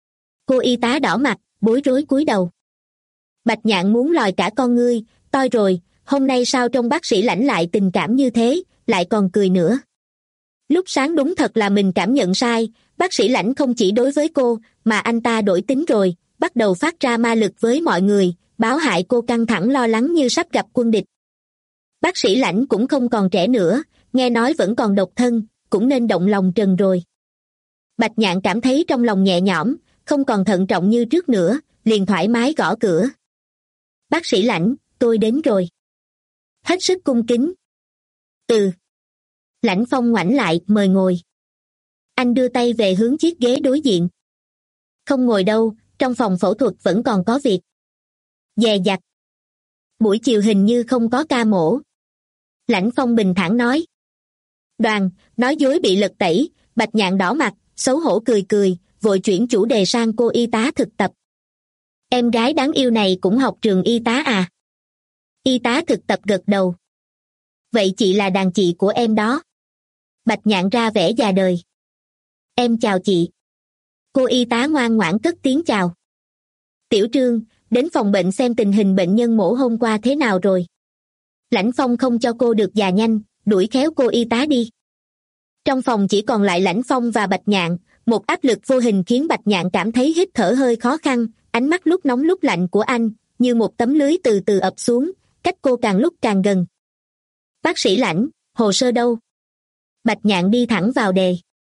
Cô y tá đỏ mặt, bối rối cúi đầu. Bạch Nhạn muốn lòi cả con ngươi, toi rồi, hôm nay sao trông bác sĩ Lãnh lại tình cảm như thế, lại còn cười nữa. Lúc sáng đúng thật là mình cảm nhận sai, bác sĩ Lãnh không chỉ đối với cô, mà anh ta đổi tính rồi, bắt đầu phát ra ma lực với mọi người, báo hại cô căng thẳng lo lắng như sắp gặp quân địch. Bác sĩ Lãnh cũng không còn trẻ nữa, nghe nói vẫn còn độc thân, cũng nên động lòng trần rồi. Bạch Nhạn cảm thấy trong lòng nhẹ nhõm, không còn thận trọng như trước nữa, liền thoải mái gõ cửa. Bác sĩ Lãnh, tôi đến rồi. Hết sức cung kính. Ừ. Lãnh Phong ngoảnh lại, mời ngồi. Anh đưa tay về hướng chiếc ghế đối diện. Không ngồi đâu, trong phòng phẫu thuật vẫn còn có việc. Dè dặt. Buổi chiều hình như không có ca mổ. Lãnh Phong bình thản nói. Đoàn, nói dối bị lật tẩy, Bạch Nhạn đỏ mặt, xấu hổ cười cười, vội chuyển chủ đề sang cô y tá thực tập. Em gái đáng yêu này cũng học trường y tá à? Y tá thực tập gật đầu. Vậy chị là đàn chị của em đó. Bạch Nhạn ra vẻ già đời. Em chào chị. Cô y tá ngoan ngoãn cất tiếng chào. Tiểu Trương, đến phòng bệnh xem tình hình bệnh nhân mổ hôm qua thế nào rồi. Lãnh Phong không cho cô được già nhanh, đuổi khéo cô y tá đi. Trong phòng chỉ còn lại Lãnh Phong và Bạch Nhạn, một áp lực vô hình khiến Bạch Nhạn cảm thấy hít thở hơi khó khăn, ánh mắt lúc nóng lúc lạnh của anh, như một tấm lưới từ từ ập xuống, cách cô càng lúc càng gần. Bác sĩ Lãnh, hồ sơ đâu? Bạch Nhạn đi thẳng vào đề.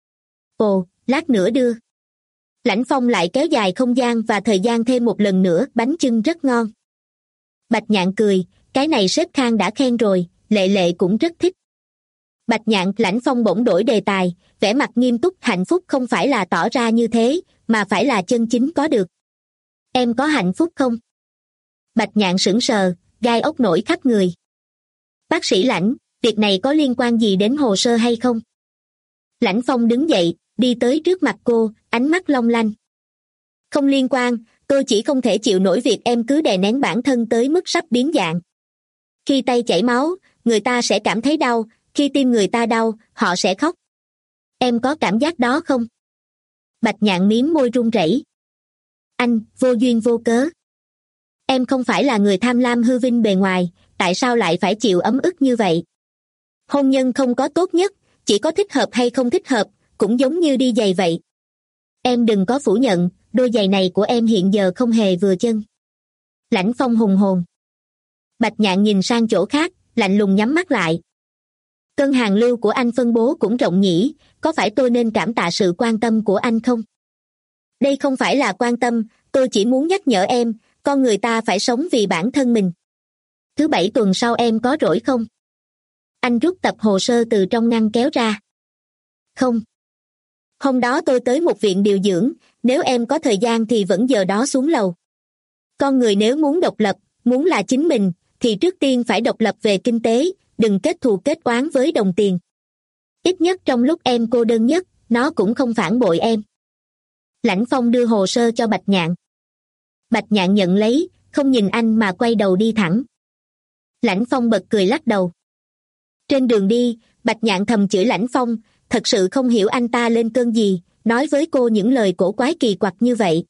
Ồ, lát nữa đưa. Lãnh Phong lại kéo dài không gian và thời gian thêm một lần nữa, bánh chưng rất ngon. Bạch Nhạn cười, cái này sếp Khang đã khen rồi, Lệ Lệ cũng rất thích. Bạch Nhạn, Lãnh Phong bỗng đổi đề tài, vẻ mặt nghiêm túc. Hạnh phúc không phải là tỏ ra như thế, mà phải là chân chính có được. Em có hạnh phúc không? Bạch Nhạn sững sờ, gai ốc nổi khắp người. Bác sĩ Lãnh, việc này có liên quan gì đến hồ sơ hay không? Lãnh Phong đứng dậy, đi tới trước mặt cô, ánh mắt long lanh. Không liên quan, tôi chỉ không thể chịu nổi việc em cứ đè nén bản thân tới mức sắp biến dạng. Khi tay chảy máu, người ta sẽ cảm thấy đau, khi tim người ta đau, họ sẽ khóc. Em có cảm giác đó không? Bạch Nhạn mím môi run rẩy. Anh, vô duyên vô cớ. Em không phải là người tham lam hư vinh bề ngoài, tại sao lại phải chịu ấm ức như vậy? Hôn nhân không có tốt nhất, chỉ có thích hợp hay không thích hợp, cũng giống như đi giày vậy. Em đừng có phủ nhận, đôi giày này của em hiện giờ không hề vừa chân. Lãnh Phong hùng hồn. Bạch Nhạn nhìn sang chỗ khác, lạnh lùng nhắm mắt lại. Cơn hàng lưu của anh phân bố cũng rộng nhỉ, có phải tôi nên cảm tạ sự quan tâm của anh không? Đây không phải là quan tâm, tôi chỉ muốn nhắc nhở em, con người ta phải sống vì bản thân mình. Thứ bảy tuần sau em có rỗi không? Anh rút tập hồ sơ từ trong ngăn kéo ra. Không. Hôm đó tôi tới một viện điều dưỡng, nếu em có thời gian thì vẫn giờ đó xuống lầu. Con người nếu muốn độc lập, muốn là chính mình, thì trước tiên phải độc lập về kinh tế, đừng kết thù kết oán với đồng tiền. Ít nhất trong lúc em cô đơn nhất, nó cũng không phản bội em. Lãnh Phong đưa hồ sơ cho Bạch Nhạn. Bạch Nhạn nhận lấy, không nhìn anh mà quay đầu đi thẳng. Lãnh Phong bật cười lắc đầu. Trên đường đi, Bạch Nhạn thầm chửi Lãnh Phong, thật sự không hiểu anh ta lên cơn gì, nói với cô những lời cổ quái kỳ quặc như vậy.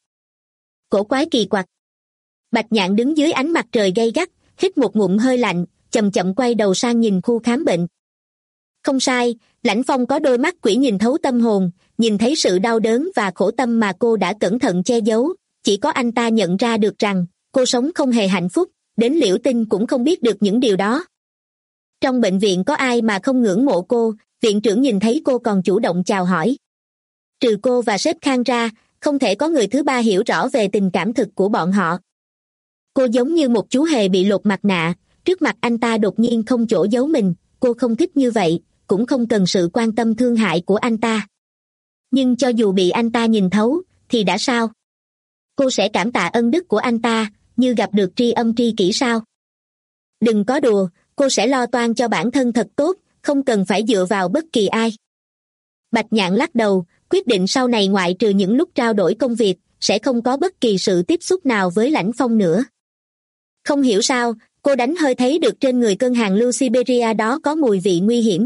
Cổ quái kỳ quặc. Bạch Nhạn đứng dưới ánh mặt trời gay gắt, hít một ngụm hơi lạnh, chậm chậm quay đầu sang nhìn khu khám bệnh. Không sai, Lãnh Phong có đôi mắt quỷ nhìn thấu tâm hồn, nhìn thấy sự đau đớn và khổ tâm mà cô đã cẩn thận che giấu, chỉ có anh ta nhận ra được rằng, cô sống không hề hạnh phúc, đến Liễu Tinh cũng không biết được những điều đó. Trong bệnh viện có ai mà không ngưỡng mộ cô, viện trưởng nhìn thấy cô còn chủ động chào hỏi. Trừ cô và sếp Khang ra, không thể có người thứ ba hiểu rõ về tình cảm thực của bọn họ. Cô giống như một chú hề bị lột mặt nạ, trước mặt anh ta đột nhiên không chỗ giấu mình, cô không thích như vậy, cũng không cần sự quan tâm thương hại của anh ta. Nhưng cho dù bị anh ta nhìn thấu, thì đã sao? Cô sẽ cảm tạ ân đức của anh ta, như gặp được tri âm tri kỷ sao? Đừng có đùa, cô sẽ lo toan cho bản thân thật tốt, không cần phải dựa vào bất kỳ ai. Bạch Nhạn lắc đầu, quyết định sau này ngoại trừ những lúc trao đổi công việc, sẽ không có bất kỳ sự tiếp xúc nào với Lãnh Phong nữa. Không hiểu sao, cô đánh hơi thấy được trên người cơn hàng lưu Siberia đó có mùi vị nguy hiểm.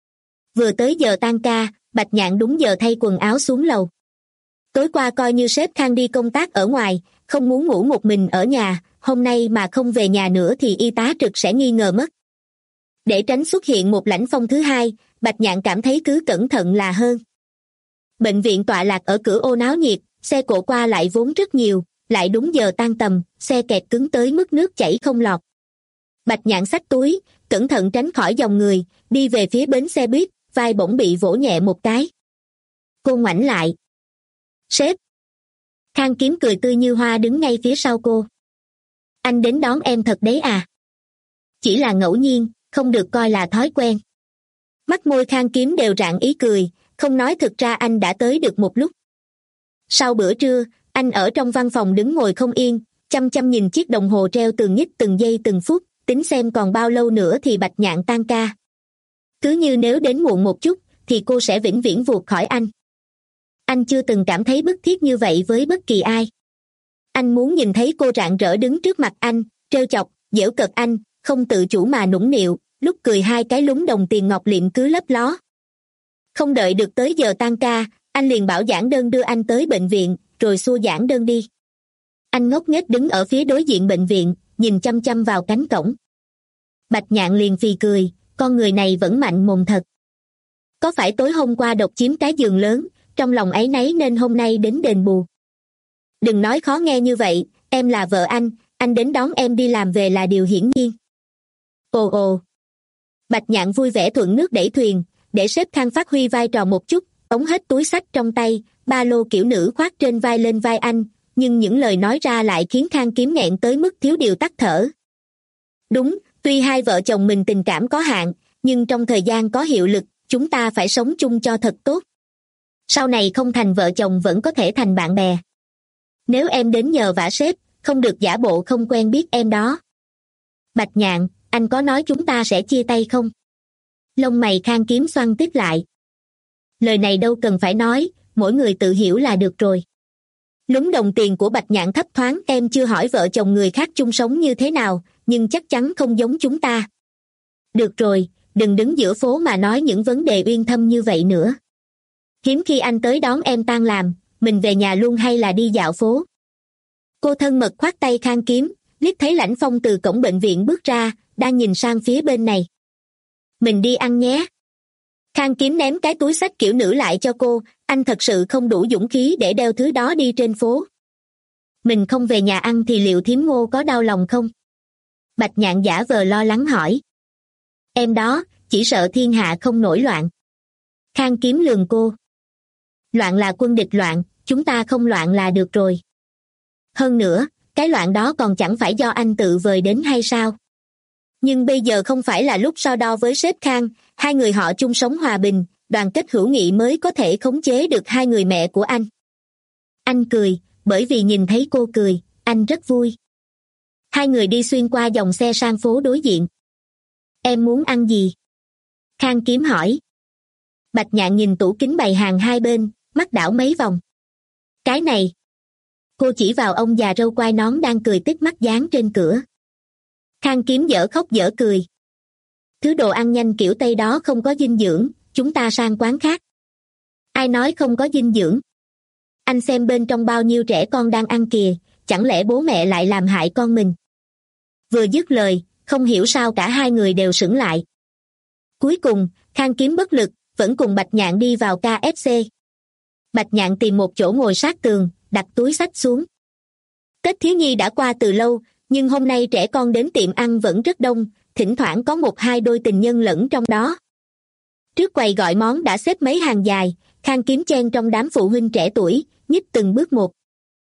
Vừa tới giờ tan ca, Bạch Nhạn đúng giờ thay quần áo xuống lầu. Tối qua coi như sếp Khang đi công tác ở ngoài, không muốn ngủ một mình ở nhà, hôm nay mà không về nhà nữa thì y tá trực sẽ nghi ngờ mất. Để tránh xuất hiện một Lãnh Phong thứ hai, Bạch Nhạn cảm thấy cứ cẩn thận là hơn. Bệnh viện tọa lạc ở cửa ô náo nhiệt, xe cộ qua lại vốn rất nhiều, lại đúng giờ tan tầm, xe kẹt cứng tới mức nước chảy không lọt. Bạch Nhạn xách túi, cẩn thận tránh khỏi dòng người, đi về phía bến xe buýt, vai bỗng bị vỗ nhẹ một cái. Cô ngoảnh lại. Sếp. Khang Kiếm cười tươi như hoa đứng ngay phía sau cô. Anh đến đón em thật đấy à? Chỉ là ngẫu nhiên, không được coi là thói quen. Mắt môi Khang Kiếm đều rạng ý cười, không nói thực ra anh đã tới được một lúc. Sau bữa trưa, anh ở trong văn phòng đứng ngồi không yên, chăm chăm nhìn chiếc đồng hồ treo từng nhích từng giây từng phút, tính xem còn bao lâu nữa thì Bạch Nhạn tan ca. Cứ như nếu đến muộn một chút, thì cô sẽ vĩnh viễn vụt khỏi anh. Anh chưa từng cảm thấy bức thiết như vậy với bất kỳ ai. Anh muốn nhìn thấy cô rạng rỡ đứng trước mặt anh, trêu chọc, giễu cợt anh, không tự chủ mà nũng nịu, lúc cười hai cái lúng đồng tiền ngọc liệm cứ lấp ló. Không đợi được tới giờ tan ca, anh liền bảo giảng đơn đưa anh tới bệnh viện, rồi xua giảng đơn đi. Anh ngốc nghếch đứng ở phía đối diện bệnh viện, nhìn chăm chăm vào cánh cổng. Bạch Nhạn liền phì cười, con người này vẫn mạnh mồm thật. Có phải tối hôm qua độc chiếm cái giường lớn, trong lòng áy náy nên hôm nay đến đền bù. Đừng nói khó nghe như vậy, em là vợ anh, anh đến đón em đi làm về là điều hiển nhiên. Ồ ồ. Bạch Nhạn vui vẻ thuận nước đẩy thuyền, để sếp Khang phát huy vai trò một chút, ống hết túi xách trong tay, ba lô kiểu nữ khoác trên vai lên vai anh, nhưng những lời nói ra lại khiến Khang Kiếm nghẹn tới mức thiếu điều tắt thở. Đúng, tuy hai vợ chồng mình tình cảm có hạn, nhưng trong thời gian có hiệu lực, chúng ta phải sống chung cho thật tốt. Sau này không thành vợ chồng vẫn có thể thành bạn bè. Nếu em đến nhờ vả sếp, không được giả bộ không quen biết em đó. Bạch Nhạn, anh có nói chúng ta sẽ chia tay không? Lông mày Khang Kiếm xoăn tiếp lại. Lời này đâu cần phải nói, mỗi người tự hiểu là được rồi. Lúm đồng tiền của Bạch Nhạn thấp thoáng, em chưa hỏi vợ chồng người khác chung sống như thế nào, nhưng chắc chắn không giống chúng ta. Được rồi, đừng đứng giữa phố mà nói những vấn đề uyên thâm như vậy nữa. Hiếm khi anh tới đón em tan làm, mình về nhà luôn hay là đi dạo phố? Cô thân mật khoát tay Khang Kiếm, liếc thấy Lãnh Phong từ cổng bệnh viện bước ra, đang nhìn sang phía bên này. Mình đi ăn nhé. Khang Kiếm ném cái túi xách kiểu nữ lại cho cô, anh thật sự không đủ dũng khí để đeo thứ đó đi trên phố. Mình không về nhà ăn thì liệu thím Ngô có đau lòng không? Bạch Nhạn giả vờ lo lắng hỏi. Em đó, chỉ sợ thiên hạ không nổi loạn. Khang Kiếm lườm cô. Loạn là quân địch loạn, chúng ta không loạn là được rồi. Hơn nữa, cái loạn đó còn chẳng phải do anh tự vời đến hay sao? Nhưng bây giờ không phải là lúc so đo với sếp Khang, hai người họ chung sống hòa bình, đoàn kết hữu nghị mới có thể khống chế được hai người mẹ của anh. Anh cười, bởi vì nhìn thấy cô cười, anh rất vui. Hai người đi xuyên qua dòng xe sang phố đối diện. Em muốn ăn gì? Khang Kiếm hỏi. Bạch Nhạn nhìn tủ kính bày hàng hai bên, mắt đảo mấy vòng. Cái này. Cô chỉ vào ông già râu quai nón đang cười tít mắt dán trên cửa. Khang Kiếm dở khóc dở cười. Thứ đồ ăn nhanh kiểu Tây đó không có dinh dưỡng, chúng ta sang quán khác. Ai nói không có dinh dưỡng? Anh xem bên trong bao nhiêu trẻ con đang ăn kìa, chẳng lẽ bố mẹ lại làm hại con mình? Vừa dứt lời, không hiểu sao cả hai người đều sững lại. Cuối cùng, Khang Kiếm bất lực, vẫn cùng Bạch Nhạn đi vào ca ép xê. Bạch Nhạn tìm một chỗ ngồi sát tường, đặt túi xách xuống. Tết thiếu nhi đã qua từ lâu, nhưng hôm nay trẻ con đến tiệm ăn vẫn rất đông, thỉnh thoảng có một hai đôi tình nhân lẫn trong đó. Trước quầy gọi món đã xếp mấy hàng dài, Khang Kiếm chen trong đám phụ huynh trẻ tuổi, nhích từng bước một.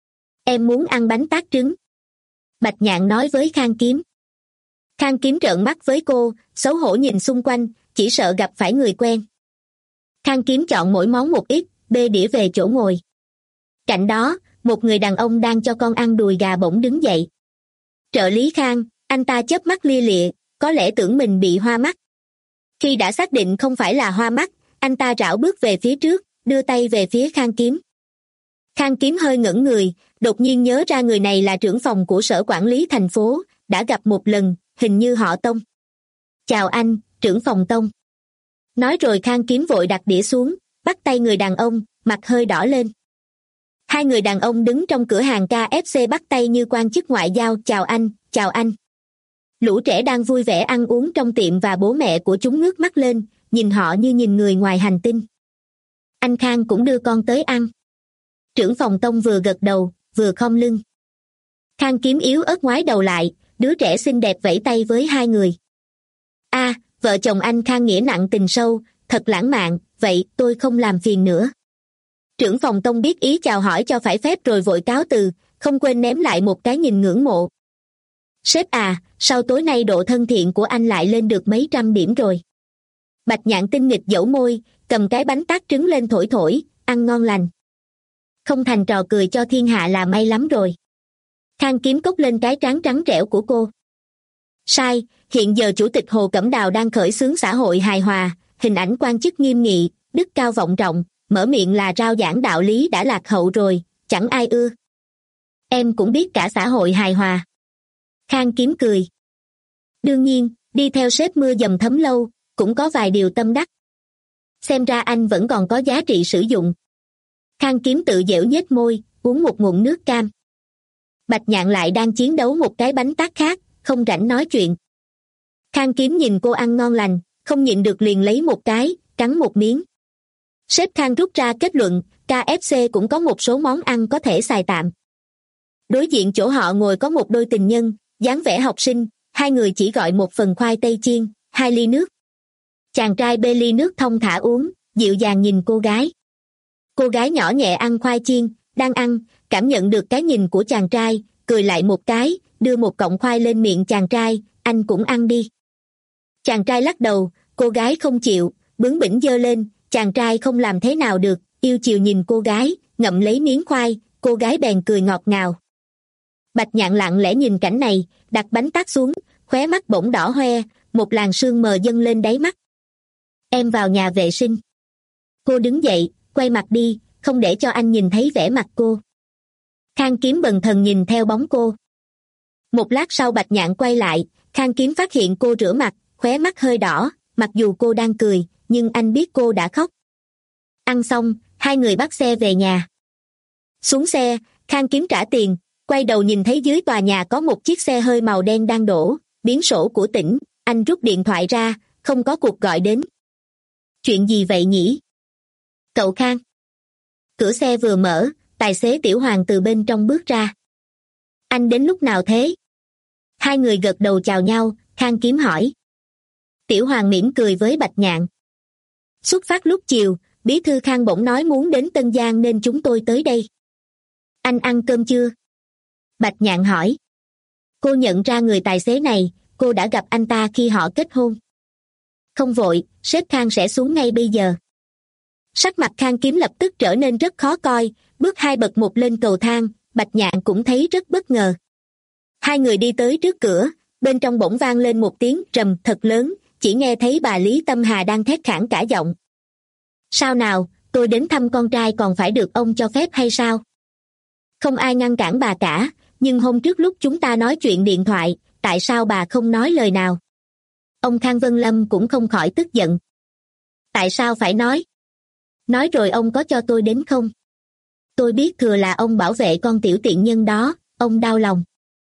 Em muốn ăn bánh tát trứng. Bạch Nhạn nói với Khang Kiếm. Khang Kiếm trợn mắt với cô, xấu hổ nhìn xung quanh, chỉ sợ gặp phải người quen. Khang Kiếm chọn mỗi món một ít, bê đĩa về chỗ ngồi. Cạnh đó, một người đàn ông đang cho con ăn đùi gà bỗng đứng dậy. Trợ lý Khang, anh ta chớp mắt lia lịa, có lẽ tưởng mình bị hoa mắt. Khi đã xác định không phải là hoa mắt, anh ta rảo bước về phía trước, đưa tay về phía Khang Kiếm. Khang Kiếm hơi ngẩn người, đột nhiên nhớ ra người này là trưởng phòng của sở quản lý thành phố, đã gặp một lần, hình như họ Tông. Chào anh, trưởng phòng Tông. Nói rồi Khang Kiếm vội đặt đĩa xuống, bắt tay người đàn ông, mặt hơi đỏ lên. Hai người đàn ông đứng trong cửa hàng ca ép xê bắt tay như quan chức ngoại giao, chào anh, chào anh. Lũ trẻ đang vui vẻ ăn uống trong tiệm và bố mẹ của chúng ngước mắt lên, nhìn họ như nhìn người ngoài hành tinh. Anh Khang cũng đưa con tới ăn. Trưởng phòng Tông vừa gật đầu, vừa khom lưng. Khang Kiếm yếu ớt ngoái đầu lại, đứa trẻ xinh đẹp vẫy tay với hai người. A, à, vợ chồng anh Khang nghĩa nặng tình sâu, thật lãng mạn, vậy tôi không làm phiền nữa. Trưởng phòng Tông biết ý chào hỏi cho phải phép rồi vội cáo từ, không quên ném lại một cái nhìn ngưỡng mộ. Sếp à, sao tối nay độ thân thiện của anh lại lên được mấy trăm điểm rồi? Bạch Nhạn tinh nghịch dẫu môi, cầm cái bánh tát trứng lên thổi thổi, ăn ngon lành. Không thành trò cười cho thiên hạ là may lắm rồi. Khang Kiếm cốc lên cái trán trắng trẻo của cô. Sai, hiện giờ Chủ tịch Hồ Cẩm Đào đang khởi xướng xã hội hài hòa, hình ảnh quan chức nghiêm nghị, đức cao vọng trọng, mở miệng là rao giảng đạo lý đã lạc hậu rồi, chẳng ai ưa. Em cũng biết cả xã hội hài hòa. Khang Kiếm cười. Đương nhiên, đi theo sếp mưa dầm thấm lâu, cũng có vài điều tâm đắc. Xem ra anh vẫn còn có giá trị sử dụng. Khang Kiếm tự dễu nhếch môi, uống một ngụm nước cam. Bạch Nhạn lại đang chiến đấu một cái bánh tát khác, không rảnh nói chuyện. Khang Kiếm nhìn cô ăn ngon lành, không nhịn được liền lấy một cái, cắn một miếng. Sếp Khang rút ra kết luận, ca ép xê cũng có một số món ăn có thể xài tạm. Đối diện chỗ họ ngồi có một đôi tình nhân, dáng vẻ học sinh, hai người chỉ gọi một phần khoai tây chiên, hai ly nước. Chàng trai bê ly nước thong thả uống, dịu dàng nhìn cô gái. Cô gái nhỏ nhẹ ăn khoai chiên, đang ăn, cảm nhận được cái nhìn của chàng trai, cười lại một cái, đưa một cọng khoai lên miệng chàng trai, anh cũng ăn đi. Chàng trai lắc đầu, cô gái không chịu, bướng bỉnh giơ lên, chàng trai không làm thế nào được, yêu chiều nhìn cô gái, ngậm lấy miếng khoai, cô gái bèn cười ngọt ngào. Bạch Nhạn lặng lẽ nhìn cảnh này, đặt bánh tát xuống, khóe mắt bỗng đỏ hoe, một làn sương mờ dâng lên đáy mắt. Em vào nhà vệ sinh. Cô đứng dậy, quay mặt đi, không để cho anh nhìn thấy vẻ mặt cô. Khang Kiếm bần thần nhìn theo bóng cô. Một lát sau Bạch Nhạn quay lại, Khang Kiếm phát hiện cô rửa mặt, khóe mắt hơi đỏ, mặc dù cô đang cười, nhưng anh biết cô đã khóc. Ăn xong, hai người bắt xe về nhà. Xuống xe, Khang Kiếm trả tiền, quay đầu nhìn thấy dưới tòa nhà có một chiếc xe hơi màu đen đang đổ, biển sổ của tỉnh, anh rút điện thoại ra, không có cuộc gọi đến. Chuyện gì vậy nhỉ? Cậu Khang. Cửa xe vừa mở, tài xế Tiểu Hoàng từ bên trong bước ra. Anh đến lúc nào thế? Hai người gật đầu chào nhau, Khang Kiếm hỏi. Tiểu Hoàng mỉm cười với Bạch Nhạn. Xuất phát lúc chiều, bí thư Khang bỗng nói muốn đến Tân Giang nên chúng tôi tới đây. Anh ăn cơm chưa? Bạch Nhạn hỏi. Cô nhận ra người tài xế này, cô đã gặp anh ta khi họ kết hôn. Không vội, sếp Khang sẽ xuống ngay bây giờ. Sắc mặt Khang Kiếm lập tức trở nên rất khó coi, bước hai bậc một lên cầu thang, Bạch Nhạn cũng thấy rất bất ngờ. Hai người đi tới trước cửa, bên trong bỗng vang lên một tiếng trầm thật lớn, chỉ nghe thấy bà Lý Tâm Hà đang thét khản cả giọng. Sao nào, tôi đến thăm con trai còn phải được ông cho phép hay sao? Không ai ngăn cản bà cả, nhưng hôm trước lúc chúng ta nói chuyện điện thoại, tại sao bà không nói lời nào? Ông Khang Vân Lâm cũng không khỏi tức giận. Tại sao phải nói? Nói rồi ông có cho tôi đến không? Tôi biết thừa là ông bảo vệ con tiểu tiện nhân đó, ông đau lòng.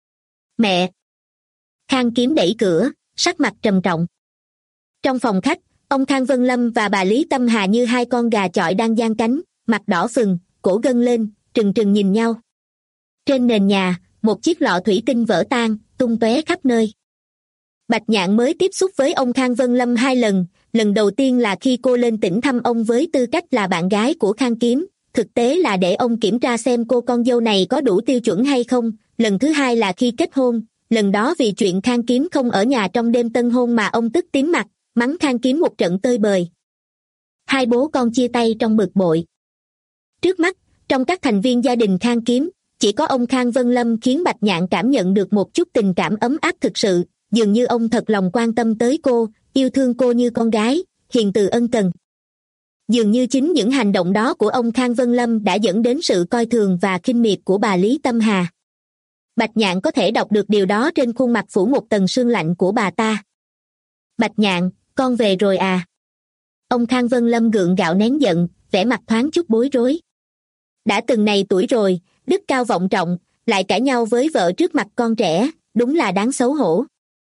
Mẹ! Khang Kiếm đẩy cửa, sắc mặt trầm trọng. Trong phòng khách, ông Khang Vân Lâm và bà Lý Tâm Hà như hai con gà chọi đang giang cánh, mặt đỏ phừng, cổ gân lên, trừng trừng nhìn nhau. Trên nền nhà, một chiếc lọ thủy tinh vỡ tan, tung tóe khắp nơi. Bạch Nhạn mới tiếp xúc với ông Khang Vân Lâm hai lần, lần đầu tiên là khi cô lên tỉnh thăm ông với tư cách là bạn gái của Khang Kiếm, thực tế là để ông kiểm tra xem cô con dâu này có đủ tiêu chuẩn hay không, lần thứ hai là khi kết hôn, lần đó vì chuyện Khang Kiếm không ở nhà trong đêm tân hôn mà ông tức tím mặt, mắng Khang Kiếm một trận tơi bời. Hai bố con chia tay trong bực bội. Trước mắt, trong các thành viên gia đình Khang Kiếm, chỉ có ông Khang Vân Lâm khiến Bạch Nhạn cảm nhận được một chút tình cảm ấm áp thực sự, dường như ông thật lòng quan tâm tới cô, yêu thương cô như con gái, hiền từ ân cần. Dường như chính những hành động đó của ông Khang Vân Lâm đã dẫn đến sự coi thường và khinh miệt của bà Lý Tâm Hà. Bạch Nhạn có thể đọc được điều đó trên khuôn mặt phủ một tầng sương lạnh của bà ta. Bạch Nhạn, con về rồi à? Ông Khang Vân Lâm gượng gạo nén giận, vẻ mặt thoáng chút bối rối. Đã từng này tuổi rồi, đức cao vọng trọng, lại cãi nhau với vợ trước mặt con trẻ, đúng là đáng xấu hổ.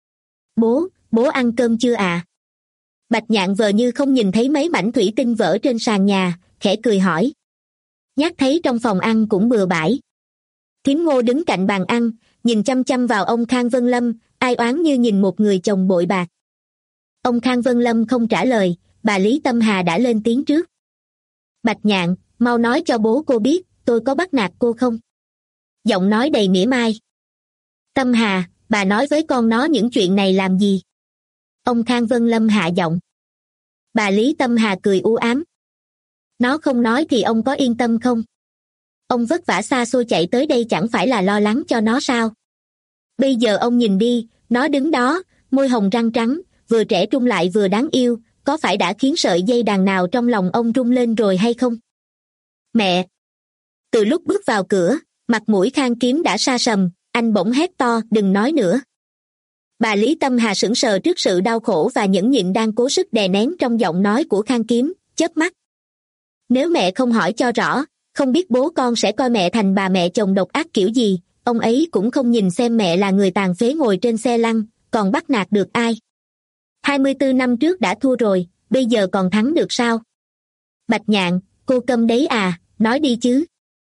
Bố, bố ăn cơm chưa à? Bạch Nhạn vờ như không nhìn thấy mấy mảnh thủy tinh vỡ trên sàn nhà, khẽ cười hỏi. Nhắc thấy trong phòng ăn cũng bừa bãi. Thím Ngô đứng cạnh bàn ăn, nhìn chăm chăm vào ông Khang Vân Lâm, ai oán như nhìn một người chồng bội bạc. Ông Khang Vân Lâm không trả lời, bà Lý Tâm Hà đã lên tiếng trước. Bạch Nhạn, mau nói cho bố cô biết, tôi có bắt nạt cô không? Giọng nói đầy mỉa mai. Tâm Hà, bà nói với con nó những chuyện này làm gì? Ông Khang Vân Lâm hạ giọng. Bà Lý Tâm Hà cười u ám. Nó không nói thì ông có yên tâm không? Ông vất vả xa xôi chạy tới đây chẳng phải là lo lắng cho nó sao? Bây giờ ông nhìn đi, nó đứng đó, môi hồng răng trắng, vừa trẻ trung lại vừa đáng yêu, có phải đã khiến sợi dây đàn nào trong lòng ông rung lên rồi hay không? Mẹ! Từ lúc bước vào cửa, mặt mũi Khang Kiếm đã sa sầm, anh bỗng hét to, đừng nói nữa. Bà Lý Tâm Hà sững sờ trước sự đau khổ và nhẫn nhịn đang cố sức đè nén trong giọng nói của Khang Kiếm, chớp mắt. Nếu mẹ không hỏi cho rõ, không biết bố con sẽ coi mẹ thành bà mẹ chồng độc ác kiểu gì, ông ấy cũng không nhìn xem mẹ là người tàn phế ngồi trên xe lăn, còn bắt nạt được ai. hai mươi tư năm trước đã thua rồi, bây giờ còn thắng được sao? Bạch Nhạn, cô câm đấy à, nói đi chứ.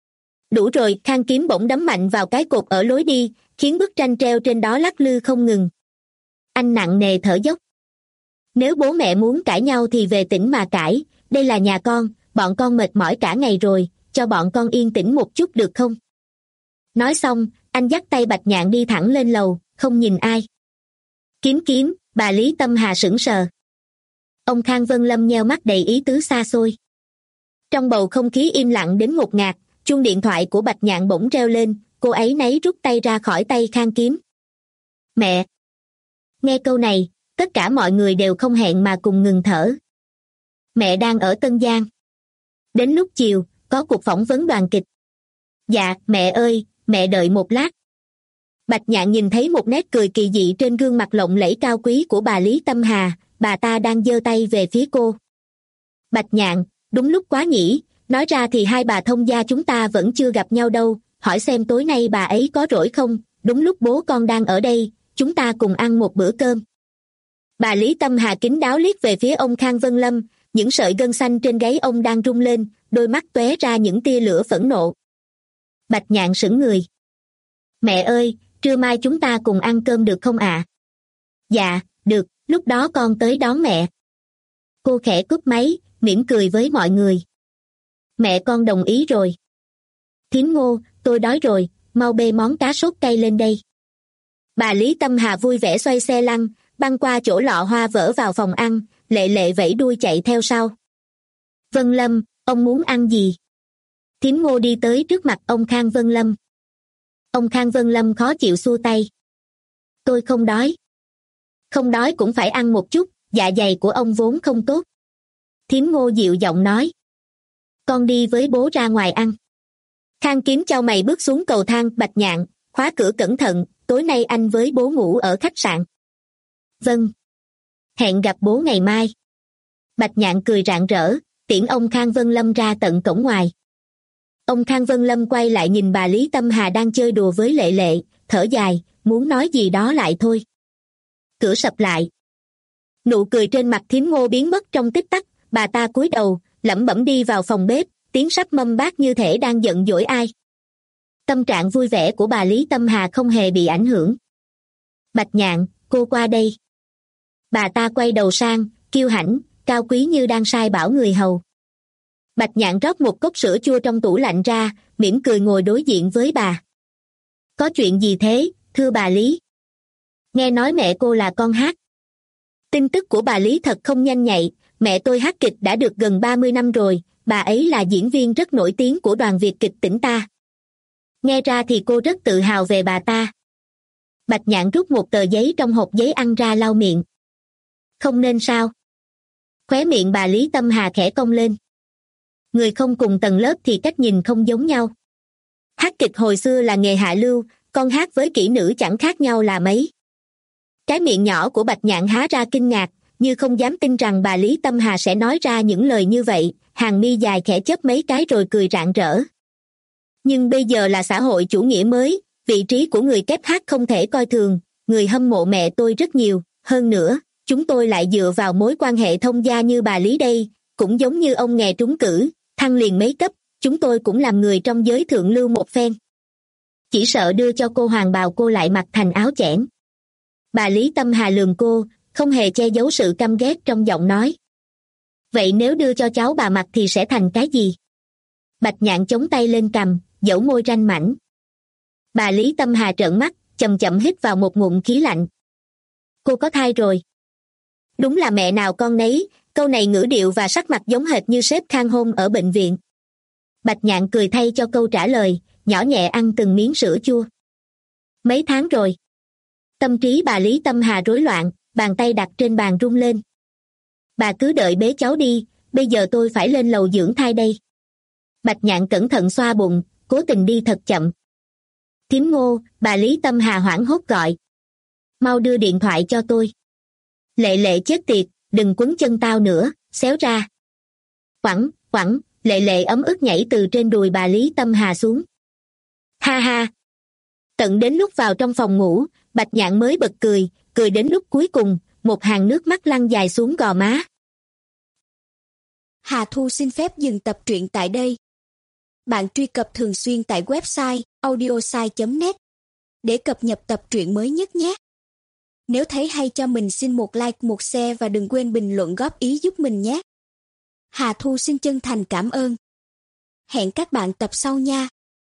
Đủ rồi, Khang Kiếm bỗng đấm mạnh vào cái cột ở lối đi, khiến bức tranh treo trên đó lắc lư không ngừng. Anh nặng nề thở dốc. Nếu bố mẹ muốn cãi nhau thì về tỉnh mà cãi, đây là nhà con, bọn con mệt mỏi cả ngày rồi, cho bọn con yên tĩnh một chút được không? Nói xong, anh dắt tay Bạch Nhạn đi thẳng lên lầu, không nhìn ai. Kiếm Kiếm, bà Lý Tâm Hà sững sờ. Ông Khang Vân Lâm nheo mắt đầy ý tứ xa xôi. Trong bầu không khí im lặng đến ngột ngạt, chuông điện thoại của Bạch Nhạn bỗng reo lên, cô ấy nấy rút tay ra khỏi tay Khang Kiếm. Mẹ! Nghe câu này, tất cả mọi người đều không hẹn mà cùng ngừng thở. Mẹ đang ở Tân Giang. Đến lúc chiều, có cuộc phỏng vấn đoàn kịch. Dạ, mẹ ơi, mẹ đợi một lát. Bạch Nhạn nhìn thấy một nét cười kỳ dị trên gương mặt lộng lẫy cao quý của bà Lý Tâm Hà, bà ta đang giơ tay về phía cô. Bạch Nhạn, đúng lúc quá nhỉ, nói ra thì hai bà thông gia chúng ta vẫn chưa gặp nhau đâu, hỏi xem tối nay bà ấy có rỗi không, đúng lúc bố con đang ở đây, chúng ta cùng ăn một bữa cơm. Bà Lý Tâm Hà kín đáo liếc về phía ông Khang Vân Lâm, những sợi gân xanh trên gáy ông đang rung lên, đôi mắt tóe ra những tia lửa phẫn nộ. Bạch Nhạn sững người. Mẹ ơi, trưa mai chúng ta cùng ăn cơm được không ạ? À? Dạ, được, lúc đó con tới đón mẹ. Cô khẽ cúp máy, mỉm cười với mọi người. Mẹ con đồng ý rồi. Thím Ngô, tôi đói rồi, mau bê món cá sốt cay lên đây. Bà Lý Tâm Hà vui vẻ xoay xe lăn, băng qua chỗ lọ hoa vỡ vào phòng ăn, Lệ Lệ vẫy đuôi chạy theo sau. Vân Lâm, ông muốn ăn gì? Thím Ngô đi tới trước mặt ông Khang Vân Lâm. Ông Khang Vân Lâm khó chịu xua tay. Tôi không đói. Không đói cũng phải ăn một chút, dạ dày của ông vốn không tốt. Thím Ngô dịu giọng nói. Con đi với bố ra ngoài ăn. Khang Kiếm chau mày bước xuống cầu thang. Bạch Nhạn, khóa cửa cẩn thận, tối nay anh với bố ngủ ở khách sạn. Vâng. Hẹn gặp bố ngày mai. Bạch Nhạn cười rạng rỡ, tiễn ông Khang Vân Lâm ra tận cổng ngoài. Ông Khang Vân Lâm quay lại nhìn bà Lý Tâm Hà đang chơi đùa với Lệ Lệ, thở dài, muốn nói gì đó lại thôi. Cửa sập lại. Nụ cười trên mặt thím Ngô biến mất trong tích tắc, bà ta cúi đầu, lẩm bẩm đi vào phòng bếp, tiếng sắp mâm bát như thể đang giận dỗi ai. Tâm trạng vui vẻ của bà Lý Tâm Hà không hề bị ảnh hưởng. Bạch Nhạn, cô qua đây. Bà ta quay đầu sang, kiêu hãnh, cao quý như đang sai bảo người hầu. Bạch Nhạn rót một cốc sữa chua trong tủ lạnh ra, mỉm cười ngồi đối diện với bà. Có chuyện gì thế, thưa bà Lý? Nghe nói mẹ cô là con hát. Tin tức của bà Lý thật không nhanh nhạy, mẹ tôi hát kịch đã được gần ba mươi năm rồi, bà ấy là diễn viên rất nổi tiếng của đoàn Việt kịch tỉnh ta. Nghe ra thì cô rất tự hào về bà ta. Bạch Nhạn rút một tờ giấy trong hộp giấy ăn ra lau miệng. Không nên sao? Khóe miệng bà Lý Tâm Hà khẽ cong lên. Người không cùng tầng lớp thì cách nhìn không giống nhau. Hát kịch hồi xưa là nghề hạ lưu, con hát với kỹ nữ chẳng khác nhau là mấy. Cái miệng nhỏ của Bạch Nhạn há ra kinh ngạc, như không dám tin rằng bà Lý Tâm Hà sẽ nói ra những lời như vậy, hàng mi dài khẽ chớp mấy cái rồi cười rạng rỡ. Nhưng bây giờ là xã hội chủ nghĩa mới, vị trí của người kép hát không thể coi thường, người hâm mộ mẹ tôi rất nhiều, hơn nữa, chúng tôi lại dựa vào mối quan hệ thông gia như bà Lý đây, cũng giống như ông nghè trúng cử, thăng liền mấy cấp, chúng tôi cũng làm người trong giới thượng lưu một phen. Chỉ sợ đưa cho cô hoàng bào cô lại mặc thành áo chẽn. Bà Lý Tâm Hà lườm cô, không hề che giấu sự căm ghét trong giọng nói. Vậy nếu đưa cho cháu bà mặc thì sẽ thành cái gì? Bạch Nhạn chống tay lên cằm, dẫu môi ranh mảnh. Bà Lý Tâm Hà trợn mắt, chậm chậm hít vào một ngụm khí lạnh. Cô có thai rồi. Đúng là mẹ nào con nấy, câu này ngữ điệu và sắc mặt giống hệt như sếp Khang hôm ở bệnh viện. Bạch Nhạn cười thay cho câu trả lời, nhỏ nhẹ ăn từng miếng sữa chua. Mấy tháng rồi. Tâm trí bà Lý Tâm Hà rối loạn, bàn tay đặt trên bàn rung lên. Bà cứ đợi bế cháu đi, bây giờ tôi phải lên lầu dưỡng thai đây. Bạch Nhạn cẩn thận xoa bụng, cố tình đi thật chậm. Thím Ngô, bà Lý Tâm Hà hoảng hốt gọi. Mau đưa điện thoại cho tôi. Lệ Lệ chết tiệt, đừng quấn chân tao nữa, xéo ra. Quẳng, quẳng, Lệ Lệ ấm ức nhảy từ trên đùi bà Lý Tâm Hà xuống. Ha ha. Tận đến lúc vào trong phòng ngủ, Bạch Nhạn mới bật cười, cười đến lúc cuối cùng, một hàng nước mắt lăn dài xuống gò má. Hà Thu xin phép dừng tập truyện tại đây. Bạn truy cập thường xuyên tại website audiosai chấm net để cập nhật tập truyện mới nhất nhé. Nếu thấy hay cho mình xin một like, một share và đừng quên bình luận góp ý giúp mình nhé. Hà Thu xin chân thành cảm ơn. Hẹn các bạn tập sau nha.